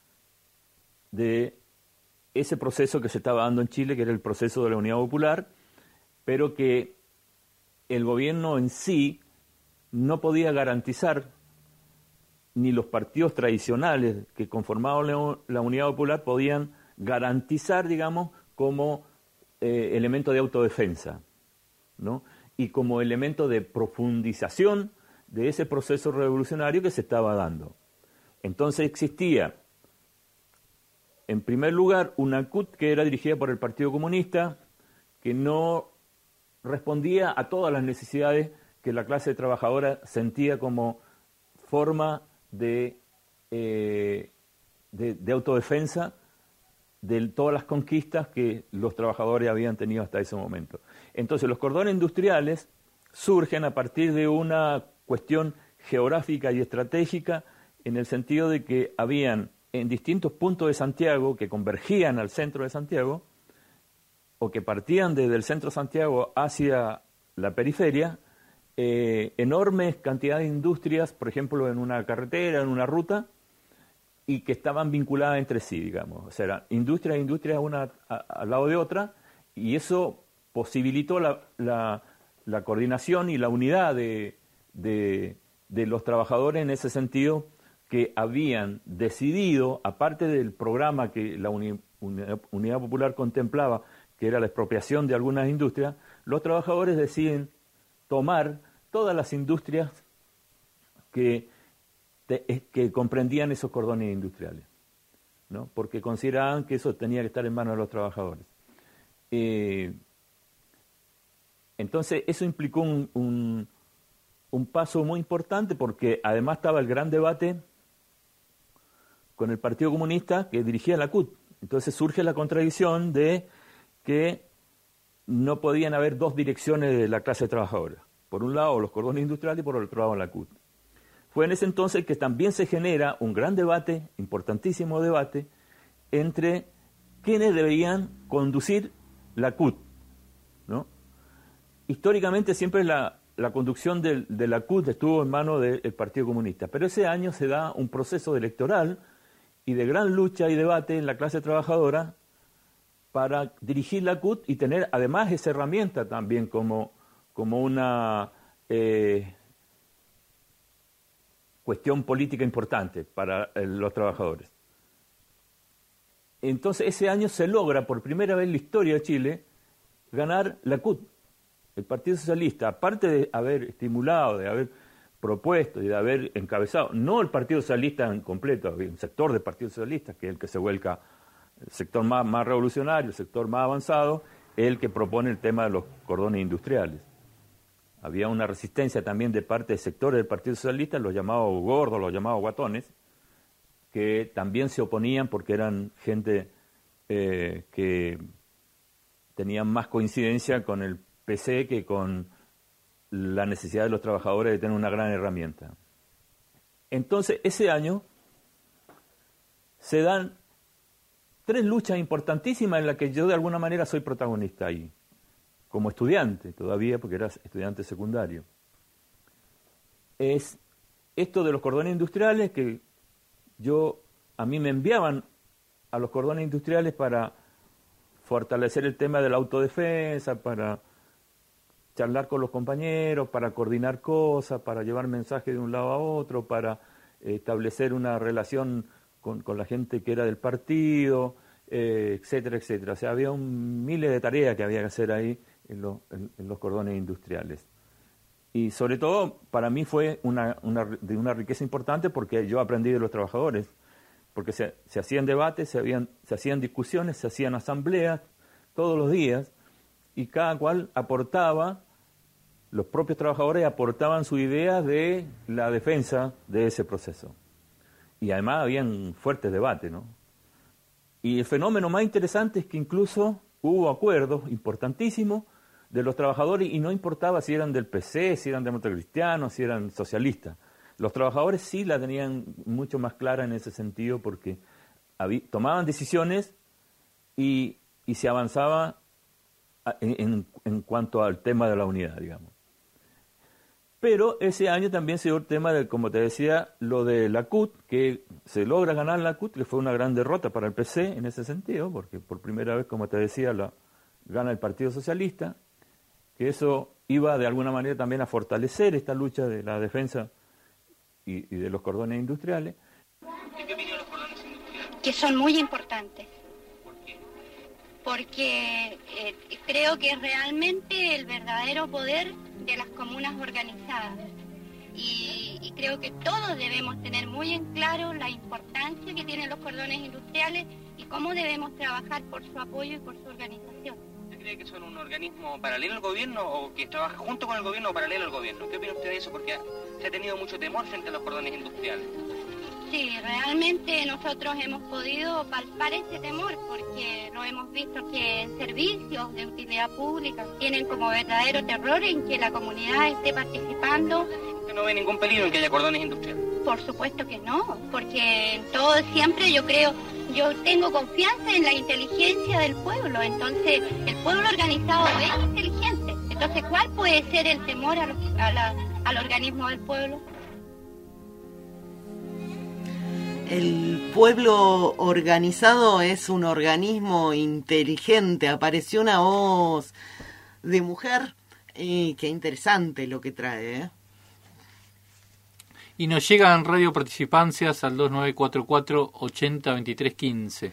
de ese proceso que se estaba dando en Chile, que era el proceso de la Unidad Popular, pero que el gobierno en sí no podía garantizar, ni los partidos tradicionales que conformaban la Unidad Popular podían garantizar, digamos, como eh, elemento de autodefensa, ¿no? Y como elemento de profundización de ese proceso revolucionario que se estaba dando. Entonces existía, en primer lugar, una C U T que era dirigida por el Partido Comunista, que no respondía a todas las necesidades que la clase trabajadora sentía como forma de, eh, de, de autodefensa de todas las conquistas que los trabajadores habían tenido hasta ese momento. Entonces los cordones industriales surgen a partir de una cuestión geográfica y estratégica, en el sentido de que habían en distintos puntos de Santiago que convergían al centro de Santiago, o que partían desde el centro de Santiago hacia la periferia, eh, enormes cantidades de industrias, por ejemplo, en una carretera, en una ruta, y que estaban vinculadas entre sí, digamos. O sea, industria e industria una a, al lado de otra, y eso posibilitó la, la, la coordinación y la unidad de, de, de los trabajadores en ese sentido, que habían decidido, aparte del programa que la Uni, Unidad Popular contemplaba, que era la expropiación de algunas industrias, los trabajadores deciden tomar todas las industrias que, te, que comprendían esos cordones industriales, ¿no? Porque consideraban que eso tenía que estar en manos de los trabajadores. Eh, entonces eso implicó un, un, un paso muy importante, porque además estaba el gran debate con el Partido Comunista que dirigía la C U T. Entonces surge la contradicción de que no podían haber dos direcciones de la clase trabajadora. Por un lado los cordones industriales y por otro lado la C U T. Fue en ese entonces que también se genera un gran debate, importantísimo debate, entre quiénes debían conducir la C U T, ¿no? Históricamente siempre la, la conducción de, de la C U T estuvo en manos del Partido Comunista, pero ese año se da un proceso electoral y de gran lucha y debate en la clase trabajadora para dirigir la C U T y tener además esa herramienta también como, como una eh, cuestión política importante para eh, los trabajadores. Entonces ese año se logra por primera vez en la historia de Chile ganar la C U T. El Partido Socialista, aparte de haber estimulado, de haber propuesto y de haber encabezado, no el Partido Socialista en completo, había un sector del Partido Socialista que es el que se vuelca, el sector más, más revolucionario, el sector más avanzado, es el que propone el tema de los cordones industriales. Había una resistencia también de parte de sectores del Partido Socialista, los llamados gordos, los llamados guatones, que también se oponían porque eran gente eh, que tenían más coincidencia con el P C que con la necesidad de los trabajadores de tener una gran herramienta. Entonces, ese año se dan tres luchas importantísimas en las que yo de alguna manera soy protagonista ahí, como estudiante todavía, porque era estudiante secundario. Es esto de los cordones industriales, que yo, a mí me enviaban a los cordones industriales para fortalecer el tema de la autodefensa, para charlar con los compañeros, para coordinar cosas, para llevar mensajes de un lado a otro, para eh, establecer una relación con, con la gente que era del partido, eh, etcétera, etcétera. O sea, había un miles de tareas que había que hacer ahí en, lo, en, en los cordones industriales. Y sobre todo, para mí fue una, una, de una riqueza importante porque yo aprendí de los trabajadores, porque se, se hacían debates, se, habían, se hacían discusiones, se hacían asambleas todos los días, y cada cual aportaba, los propios trabajadores aportaban su idea de la defensa de ese proceso. Y además habían fuertes debates, ¿no? Y el fenómeno más interesante es que incluso hubo acuerdos importantísimos de los trabajadores, y no importaba si eran del P C, si eran democratas-cristianos, si eran socialistas. Los trabajadores sí la tenían mucho más clara en ese sentido, porque había, tomaban decisiones y, y se avanzaba En, en, en cuanto al tema de la unidad, digamos. Pero ese año también se dio el tema de, como te decía, lo de la C U T, que se logra ganar la C U T, que fue una gran derrota para el P C en ese sentido, porque por primera vez, como te decía, la gana el Partido Socialista, que eso iba de alguna manera también a fortalecer esta lucha de la defensa y, y de los cordones industriales. ¿Qué opinan los cordones industriales? Que son muy importantes. Porque eh, creo que es realmente el verdadero poder de las comunas organizadas. Y, y creo que todos debemos tener muy en claro la importancia que tienen los cordones industriales y cómo debemos trabajar por su apoyo y por su organización. ¿Usted cree que son un organismo paralelo al gobierno o que trabaja junto con el gobierno o paralelo al gobierno? ¿Qué opina usted de eso? Porque se ha tenido mucho temor frente a los cordones industriales. Sí, realmente nosotros hemos podido palpar ese temor porque lo hemos visto que en servicios de utilidad pública tienen como verdadero terror en que la comunidad esté participando. ¿Usted no ve ningún peligro en que haya cordones industriales? Por supuesto que no, porque en todo siempre yo creo, yo tengo confianza en la inteligencia del pueblo, entonces el pueblo organizado es inteligente. Entonces, ¿cuál puede ser el temor a los, a la, al organismo del pueblo? El pueblo organizado es un organismo inteligente. Apareció una voz de mujer Y qué interesante lo que trae, ¿eh? Y nos llegan radio participancias al dos nueve cuatro cuatro ochenta veintitrés quince.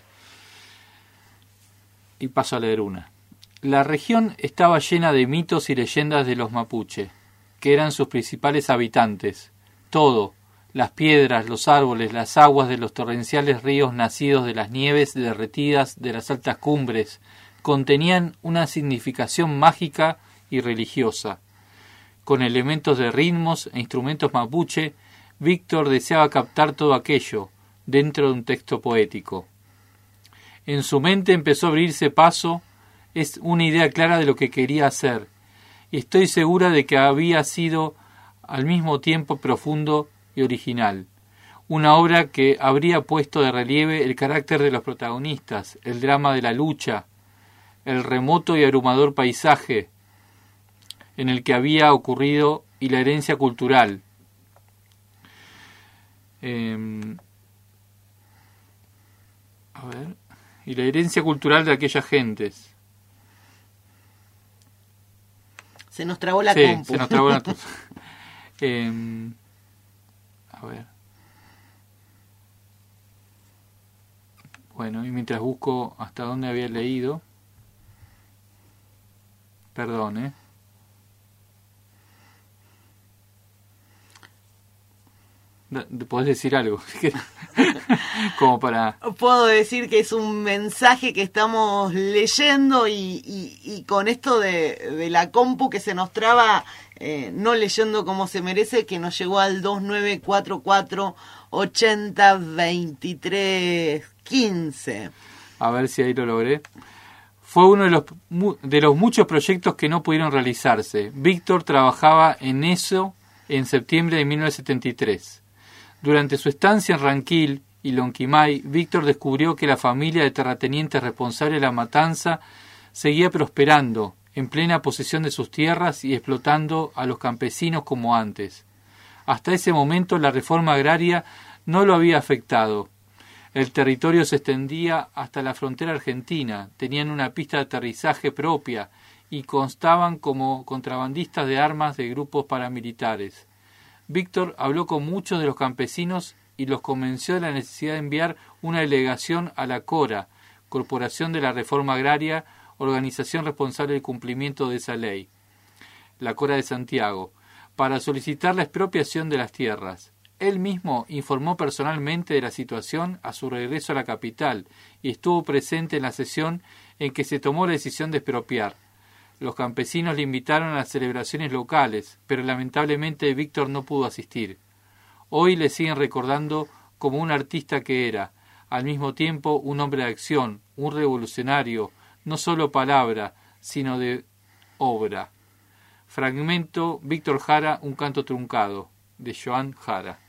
Y paso a leer una. La región estaba llena de mitos y leyendas de los mapuche, que eran sus principales habitantes. Todo, las piedras, los árboles, las aguas de los torrenciales ríos nacidos de las nieves derretidas de las altas cumbres, contenían una significación mágica y religiosa. Con elementos de ritmos e instrumentos mapuche, Víctor deseaba captar todo aquello dentro de un texto poético. En su mente empezó a abrirse paso es una idea clara de lo que quería hacer, y estoy segura de que había sido al mismo tiempo profundo y original. Una obra que habría puesto de relieve el carácter de los protagonistas, el drama de la lucha, el remoto y abrumador paisaje en el que había ocurrido y la herencia cultural. Eh, a ver, y la herencia cultural de aquellas gentes. Se nos trabó la sí, compu. se nos trabó la eh, a ver. Bueno, y mientras busco hasta dónde había leído. Perdón, ¿eh? ¿Podés decir algo? Como para... Puedo decir que es un mensaje que estamos leyendo y, y, y con esto de, de la compu que se nos traba, eh, no leyendo como se merece, que nos llegó al dos nueve cuatro cuatro ochenta veintitrés quince. A ver si ahí lo logré. Fue uno de los, de los muchos proyectos que no pudieron realizarse. Víctor trabajaba en eso en septiembre de mil novecientos setenta y tres. Durante su estancia en Ranquil y Lonquimay, Víctor descubrió que la familia de terratenientes responsable de la matanza seguía prosperando, en plena posesión de sus tierras y explotando a los campesinos como antes. Hasta ese momento la reforma agraria no lo había afectado. El territorio se extendía hasta la frontera argentina, tenían una pista de aterrizaje propia y constaban como contrabandistas de armas de grupos paramilitares. Víctor habló con muchos de los campesinos y los convenció de la necesidad de enviar una delegación a la CORA, Corporación de la Reforma Agraria, organización responsable del cumplimiento de esa ley, la CORA de Santiago, para solicitar la expropiación de las tierras. Él mismo informó personalmente de la situación a su regreso a la capital y estuvo presente en la sesión en que se tomó la decisión de expropiar. Los campesinos le invitaron a las celebraciones locales, pero lamentablemente Víctor no pudo asistir. Hoy le siguen recordando como un artista que era, al mismo tiempo un hombre de acción, un revolucionario, no solo palabra, sino de obra. Fragmento Víctor Jara, un canto truncado, de Joan Jara.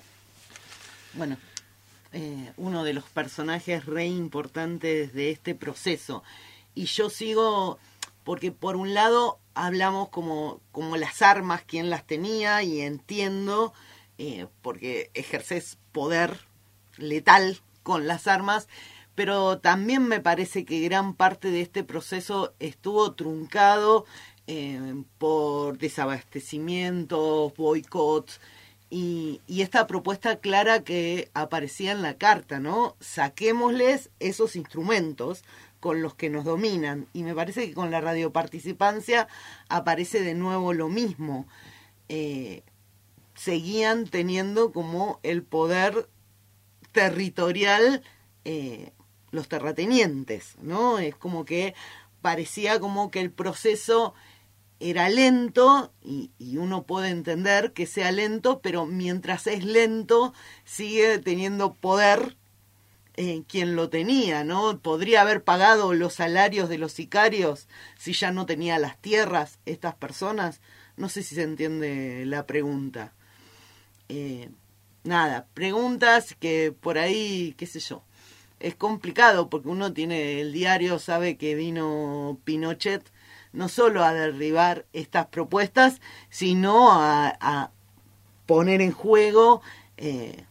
Bueno, eh, uno de los personajes re importantes de este proceso. Y yo sigo... Porque por un lado hablamos como, como las armas, quién las tenía, y entiendo, eh, porque ejerces poder letal con las armas, pero también me parece que gran parte de este proceso estuvo truncado eh, por desabastecimientos, boicots, y, y esta propuesta clara que aparecía en la carta, ¿no? Saquémosles esos instrumentos con los que nos dominan, y me parece que con la radioparticipancia aparece de nuevo lo mismo. Eh, seguían teniendo como el poder territorial eh, los terratenientes, ¿no? Es como que parecía como que el proceso era lento, y, y uno puede entender que sea lento, pero mientras es lento sigue teniendo poder Eh, quien lo tenía, ¿no? Podría haber pagado los salarios de los sicarios si ya no tenía las tierras estas personas. No sé si se entiende la pregunta. Eh, nada, preguntas que por ahí, qué sé yo, es complicado porque uno tiene el diario, sabe que vino Pinochet no solo a derribar estas propuestas, sino a, a poner en juego eh,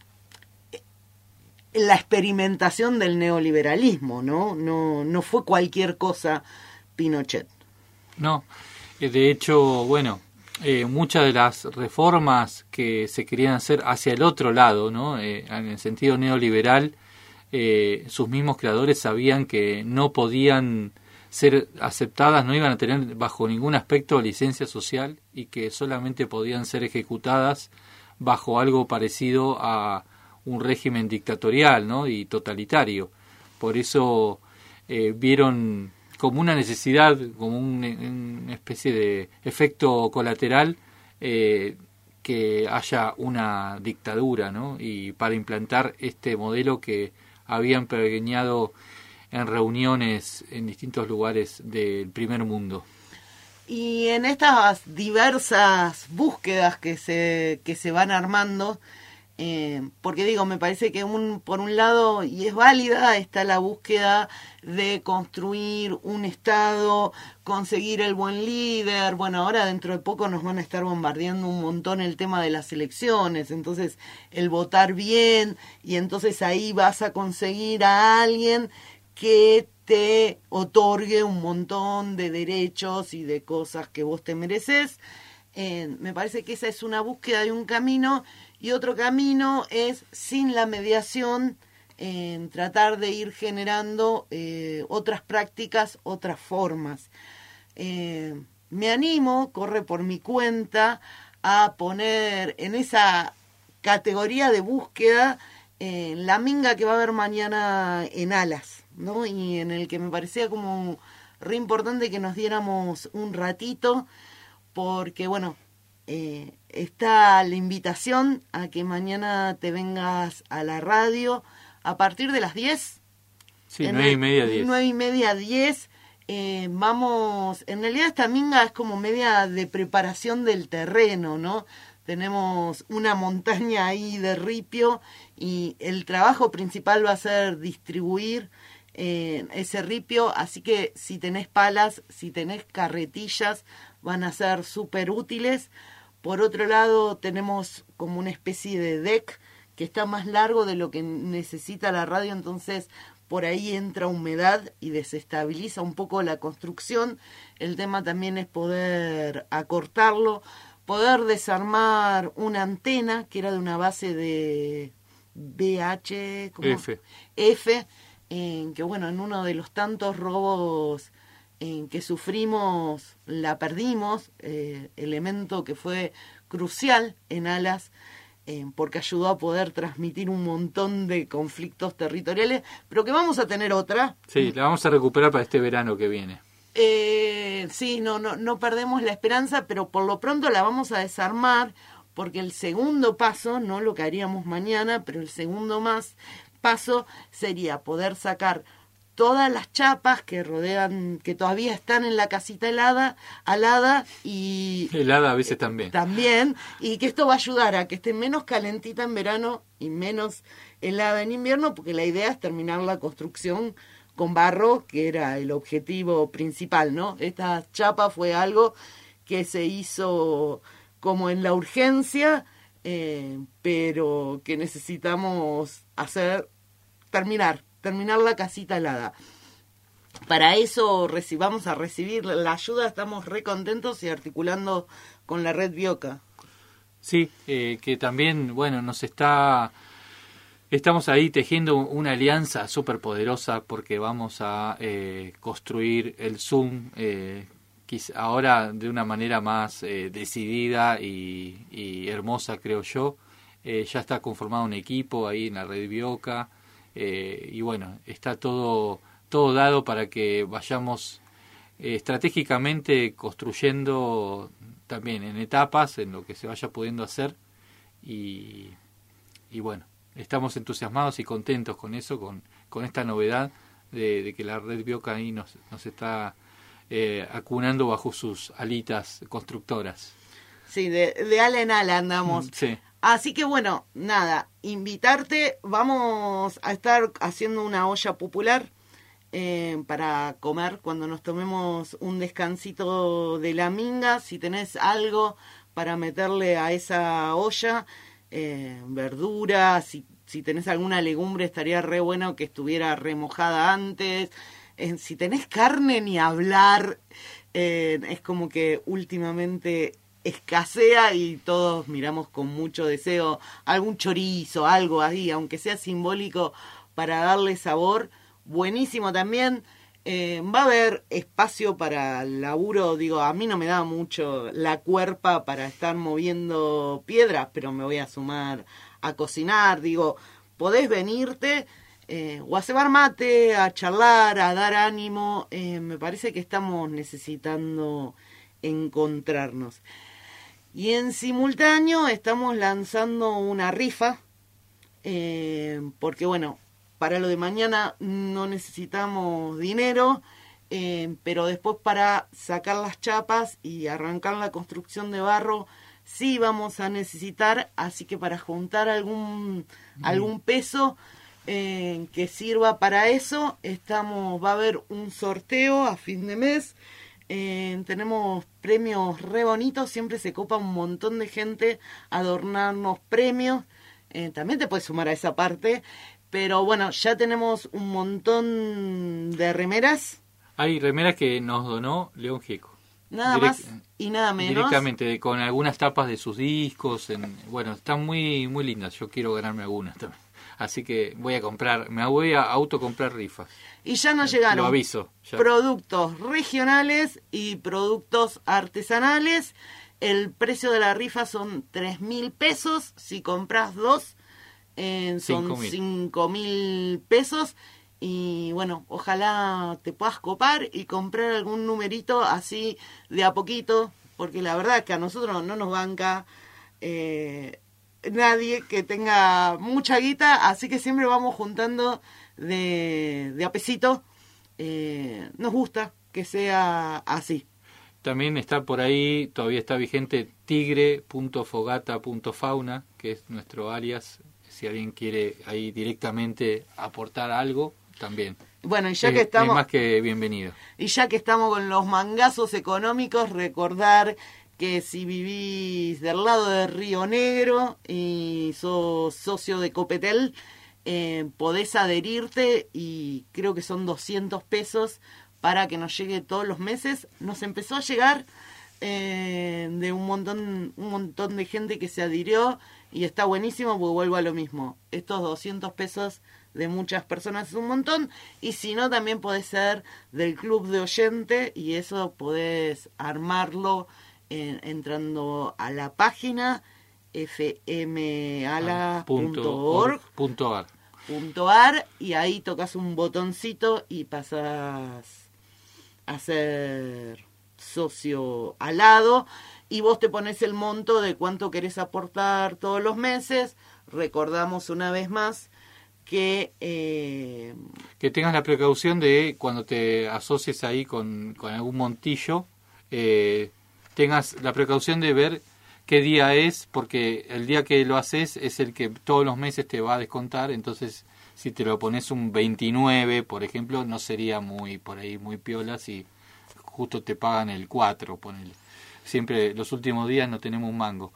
la experimentación del neoliberalismo, ¿no? No, no fue cualquier cosa Pinochet. No, De hecho, bueno, eh, muchas de las reformas que se querían hacer hacia el otro lado, ¿no? Eh, en el sentido neoliberal, eh, sus mismos creadores sabían que no podían ser aceptadas, no iban a tener bajo ningún aspecto licencia social y que solamente podían ser ejecutadas bajo algo parecido a un régimen dictatorial, ¿no? Y totalitario. Por eso eh, vieron como una necesidad, como un, una especie de efecto colateral, eh, que haya una dictadura, ¿no? Y para implantar este modelo que habían pergeñado en reuniones en distintos lugares del primer mundo. Y en estas diversas búsquedas que se, que se van armando, eh, porque digo, me parece que un, por un lado, y es válida, está la búsqueda de construir un Estado, conseguir el buen líder. Bueno, ahora dentro de poco nos van a estar bombardeando un montón el tema de las elecciones, entonces el votar bien, y entonces ahí vas a conseguir a alguien que te otorgue un montón de derechos y de cosas que vos te mereces. Eh, me parece que esa es una búsqueda de un camino, y otro camino es, sin la mediación, eh, tratar de ir generando eh, otras prácticas, otras formas. Eh, me animo, corre por mi cuenta, a poner en esa categoría de búsqueda eh, la minga que va a haber mañana en Alas, ¿no? Y en el que me parecía como re importante que nos diéramos un ratito, porque bueno, eh, está la invitación a que mañana te vengas a la radio a partir de las diez. Sí, nueve y media, diez. Nueve y media, diez. Eh, vamos, en realidad esta minga es como media de preparación del terreno, ¿no? Tenemos una montaña ahí de ripio y el trabajo principal va a ser distribuir eh, ese ripio, así que si tenés palas, si tenés carretillas, van a ser súper útiles. Por otro lado, tenemos como una especie de deck que está más largo de lo que necesita la radio, entonces por ahí entra humedad y desestabiliza un poco la construcción. El tema también es poder acortarlo, poder desarmar una antena que era de una base de B H, ¿cómo? F. F, en que bueno, en uno de los tantos robos en que sufrimos, la perdimos, eh, elemento que fue crucial en Alas, eh, porque ayudó a poder transmitir un montón de conflictos territoriales, pero que vamos a tener otra. Sí, la vamos a recuperar para este verano que viene. Eh, sí, no, no, no perdemos la esperanza, pero por lo pronto la vamos a desarmar, porque el segundo paso, no lo que haríamos mañana, pero el segundo más paso sería poder sacar todas las chapas que rodean, que todavía están en la casita helada, alada y... Helada a veces también. También, y que esto va a ayudar a que esté menos calentita en verano y menos helada en invierno, porque la idea es terminar la construcción con barro, que era el objetivo principal, ¿no? Esta chapa fue algo que se hizo como en la urgencia, eh, pero que necesitamos hacer, terminar, terminar la casita helada. Para eso reci- vamos a recibir la ayuda, estamos re contentos y articulando con la red Bioca. Sí, eh, que también, bueno, nos está... Estamos ahí tejiendo una alianza súper poderosa porque vamos a eh, construir el Zoom eh, quizá ahora de una manera más eh, decidida y, y hermosa, creo yo. Eh, ya está conformado un equipo ahí en la red Bioca eh, y bueno, está todo, todo dado para que vayamos eh, estratégicamente construyendo también en etapas, en lo que se vaya pudiendo hacer y, y bueno. Estamos entusiasmados y contentos con eso, con, con esta novedad de, de que la red Bioca ahí nos, nos está eh, acunando bajo sus alitas constructoras. Sí, de, de ala en ala andamos. Sí. Así que bueno, nada, invitarte, vamos a estar haciendo una olla popular eh, para comer cuando nos tomemos un descansito de la minga. Si tenés algo para meterle a esa olla... Eh, verduras, si, si tenés alguna legumbre estaría re bueno que estuviera remojada antes, eh, si tenés carne ni hablar, Eh, es como que últimamente escasea y todos miramos con mucho deseo algún chorizo, algo ahí, aunque sea simbólico para darle sabor. Buenísimo también. Eh, va a haber espacio para laburo, digo, a mí no me da mucho la cuerpa para estar moviendo piedras, pero me voy a sumar a cocinar, digo, podés venirte eh, o a cebar mate, a charlar, a dar ánimo, eh, me parece que estamos necesitando encontrarnos. Y en simultáneo estamos lanzando una rifa, eh, porque bueno, para lo de mañana no necesitamos dinero, eh, pero después para sacar las chapas y arrancar la construcción de barro sí vamos a necesitar, así que para juntar algún, mm. algún peso eh, que sirva para eso, estamos va a haber un sorteo a fin de mes, eh, tenemos premios re bonitos, siempre se copa un montón de gente a adornarnos premios, eh, también te puedes sumar a esa parte. Pero bueno, ya tenemos un montón de remeras. Hay remeras que nos donó León Gieco. Nada Direct, más y nada menos. Directamente, con algunas tapas de sus discos. En, bueno, están muy muy lindas. Yo quiero ganarme algunas también. Así que voy a comprar, me voy a autocomprar rifas. Y ya nos llegaron Lo aviso, ya. productos regionales y productos artesanales. El precio de la rifa son tres mil pesos. Si compras dos, Eh, son cinco mil pesos y bueno, ojalá te puedas copar y comprar algún numerito así de a poquito, porque la verdad es que a nosotros no nos banca eh, nadie que tenga mucha guita, así que siempre vamos juntando de, de a pesito. Eh, nos gusta que sea así. También está por ahí, todavía está vigente tigre punto fogata punto fauna, que es nuestro alias. Si alguien quiere ahí directamente aportar algo, también. Bueno, y ya es, que estamos... es más que bienvenido. Y ya que estamos con los mangazos económicos, recordar que si vivís del lado de Río Negro y sos socio de Copetel, eh, podés adherirte y creo que son doscientos pesos para que nos llegue todos los meses. Nos empezó a llegar eh, de un montón, un montón de gente que se adhirió. Y está buenísimo porque vuelvo a lo mismo. Estos doscientos pesos de muchas personas es un montón. Y si no, también podés ser del club de oyente. Y eso podés armarlo en, entrando a la página f m a l a punto org punto a r. Y ahí tocas un botoncito y pasás a ser socio alado. Y vos te pones el monto de cuánto querés aportar todos los meses. Recordamos una vez más que... Eh... Que tengas la precaución de cuando te asocies ahí con, con algún montillo, eh, tengas la precaución de ver qué día es, porque el día que lo haces es el que todos los meses te va a descontar. Entonces, si te lo pones un veintinueve, por ejemplo, no sería muy por ahí muy piola si justo te pagan el cuatro, ponele. Siempre los últimos días no tenemos un mango.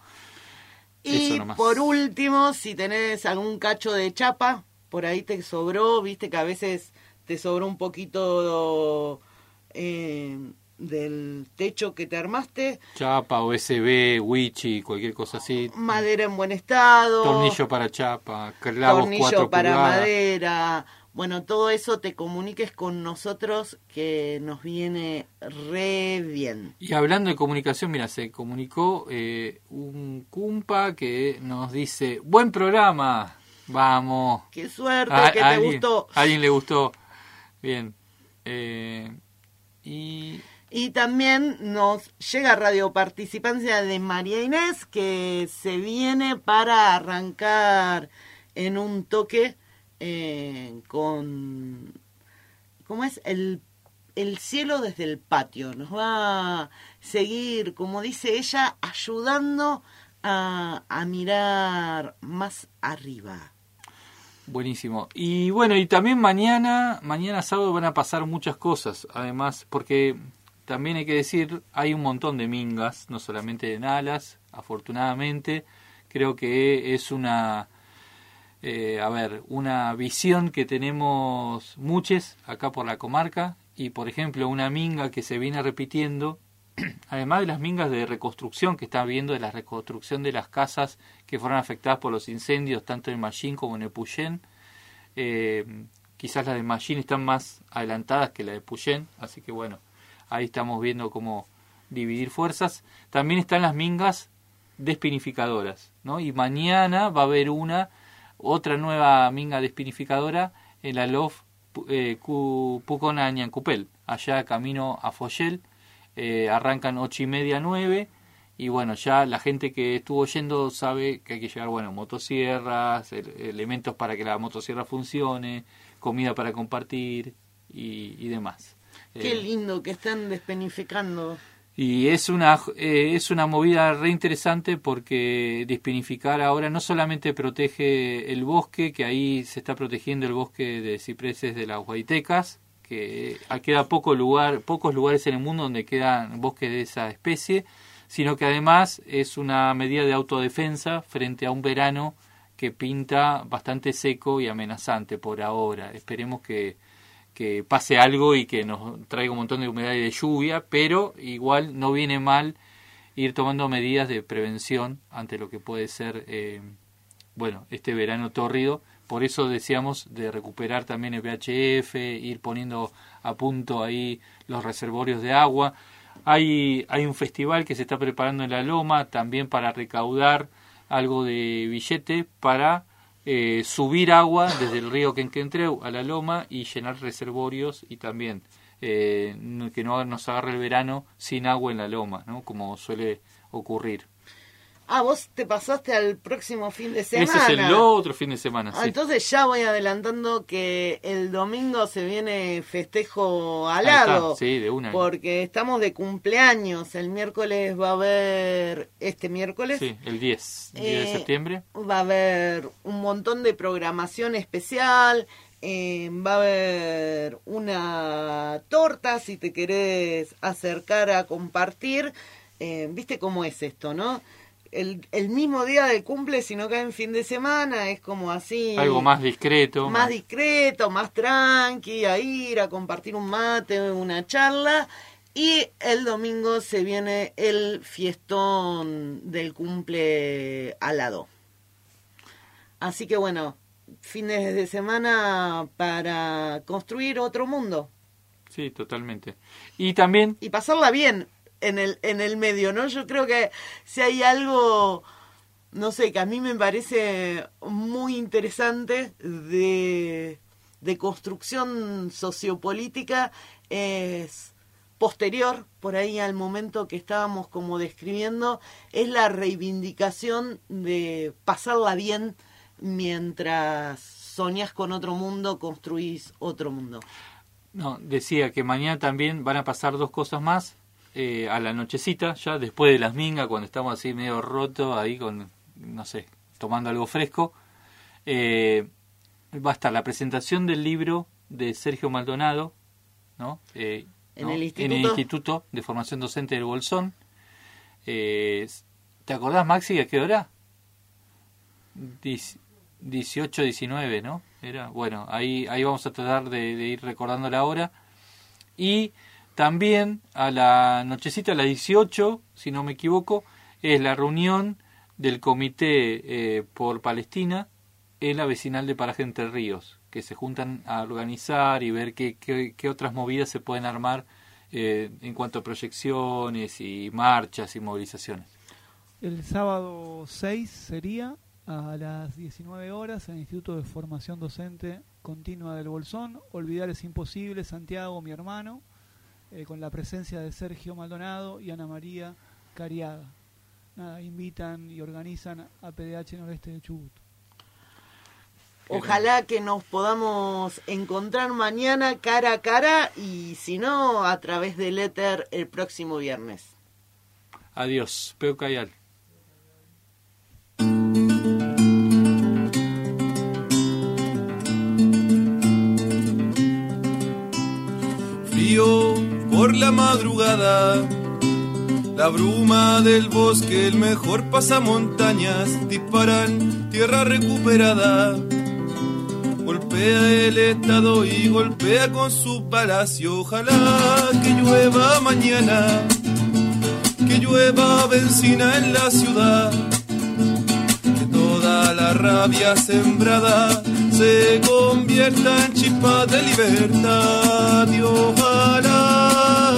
Y Eso nomás. Por último, si tenés algún cacho de chapa, por ahí te sobró, viste que a veces te sobró un poquito eh, del techo que te armaste. Chapa, U S B, wichi, cualquier cosa así. Madera en buen estado. Tornillo para chapa, clavos tornillo cuatro para pulgadas. madera. Bueno, todo eso te comuniques con nosotros, que nos viene re bien. Y hablando de comunicación, mira, se comunicó eh, un cumpa que nos dice, buen programa, vamos. Qué suerte, a, que a te alguien, gustó. A alguien le gustó. Bien. Eh, y... Y también nos llega Radio Participancia de María Inés, que se viene para arrancar en un toque eh, con... ¿Cómo es? El, el cielo desde el patio. Nos va a seguir, como dice ella, ayudando a, a mirar más arriba. Buenísimo. Y bueno, y también mañana, mañana sábado van a pasar muchas cosas, además, porque... También hay que decir, hay un montón de mingas, no solamente en Alas, afortunadamente. Creo que es una, eh, a ver, una visión que tenemos muchos acá por la comarca y por ejemplo una minga que se viene repitiendo, además de las mingas de reconstrucción que está habiendo, de la reconstrucción de las casas que fueron afectadas por los incendios, tanto en Mallín como en Epuyén, eh, quizás las de Mallín están más adelantadas que las de Epuyén, así que bueno, ahí estamos viendo cómo dividir fuerzas. También están las mingas despinificadoras, ¿no? Y mañana va a haber una, otra nueva minga despinificadora en la Lof eh, Pucona Ñancupel, allá camino a Foyel. Eh, arrancan ocho y media, nueve, y bueno, ya la gente que estuvo yendo sabe que hay que llevar, bueno, motosierras, el, elementos para que la motosierra funcione, comida para compartir y, y demás. Qué eh, lindo que están despinificando. Y es una eh, es una movida re interesante porque despinificar ahora no solamente protege el bosque, que ahí se está protegiendo el bosque de cipreses de las Huaytecas, que queda poco lugar, pocos lugares en el mundo donde quedan bosques de esa especie, sino que además es una medida de autodefensa frente a un verano que pinta bastante seco y amenazante por ahora. Esperemos que, que pase algo y que nos traiga un montón de humedad y de lluvia, pero igual no viene mal ir tomando medidas de prevención ante lo que puede ser eh, bueno, este verano tórrido. Por eso decíamos de recuperar también el V H F, ir poniendo a punto ahí los reservorios de agua. Hay, hay un festival que se está preparando en La Loma también para recaudar algo de billete para eh, subir agua desde el río Quenquentreu a La Loma y llenar reservorios y también eh, que no nos agarre el verano sin agua en La Loma, ¿no? Como suele ocurrir. Ah, vos te pasaste al próximo fin de semana. Ese es el otro fin de semana, ah, sí. Entonces ya voy adelantando que el domingo se viene festejo alado. Sí, de una. Porque estamos de cumpleaños. El miércoles va a haber, este miércoles. Sí, el diez, diez eh, de septiembre. Va a haber un montón de programación especial. Eh, va a haber una torta si te querés acercar a compartir. Eh, ¿Viste cómo es esto, no? El, el mismo día del cumple, si no cae en fin de semana, es como así... Algo más discreto. Más discreto, más tranqui, a ir a compartir un mate, una charla. Y el domingo se viene el fiestón del cumple alado. Así que bueno, fines de semana para construir otro mundo. Sí, totalmente. Y también... Y pasarla bien. En el, en el medio, ¿no? Yo creo que si hay algo, no sé, que a mí me parece muy interesante de, de construcción sociopolítica, es posterior, por ahí al momento que estábamos como describiendo, es la reivindicación de pasarla bien mientras soñás con otro mundo, construís otro mundo. No, decía que mañana también van a pasar dos cosas más. Eh, a la nochecita, ya después de las mingas, cuando estamos así medio rotos, ahí con, no sé, tomando algo fresco, eh, va a estar la presentación del libro de Sergio Maldonado, ¿no? Eh, ¿En, ¿no? el instituto? en el Instituto de Formación Docente del Bolsón. Eh, ¿Te acordás, Maxi, a qué hora? dieciocho, diecinueve, ¿no? Era, bueno, ahí, ahí vamos a tratar de, de ir recordando la hora. Y también a la nochecita, a las dieciocho, si no me equivoco, es la reunión del Comité eh, por Palestina en la vecinal de Paraje Entre Ríos, que se juntan a organizar y ver qué, qué, qué otras movidas se pueden armar eh, en cuanto a proyecciones y marchas y movilizaciones. El sábado seis sería a las diecinueve horas en el Instituto de Formación Docente Continua del Bolsón. Olvidar es imposible, Santiago, mi hermano. Eh, con la presencia de Sergio Maldonado y Ana María Cariaga. Nada, invitan y organizan a P D H Noreste de Chubut. Ojalá que nos podamos encontrar mañana cara a cara y si no, a través del éter el próximo viernes. Adiós, Peu Cayal. Frío por la madrugada, la bruma del bosque, el mejor pasamontañas, disparan tierra recuperada. Golpe golpea el Estado y golpea con su palacio. Ojalá que llueva mañana, que llueva benzina en la ciudad, que toda la rabia sembrada se convierta en chispas de libertad. Y ojalá,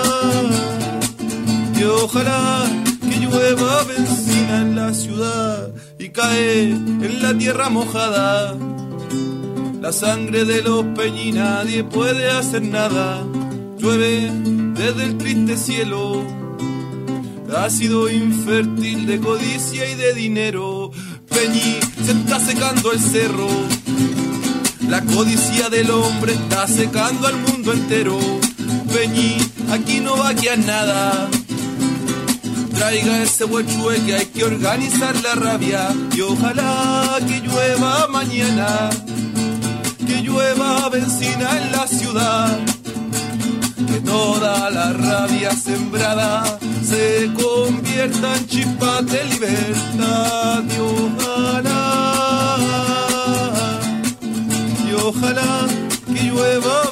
y ojalá que llueva benzina en la ciudad y cae en la tierra mojada la sangre de los peñi, nadie puede hacer nada. Llueve desde el triste cielo, ácido infértil de codicia y de dinero. Peñi, se está secando el cerro, la codicia del hombre está secando al mundo entero. Peñi, aquí no va a quedar nada, traiga ese huechue que hay que organizar la rabia. Y ojalá que llueva mañana, que llueva benzina en la ciudad, que toda la rabia sembrada se convierta en chispas de libertad. Y ojalá, y ojalá que llueva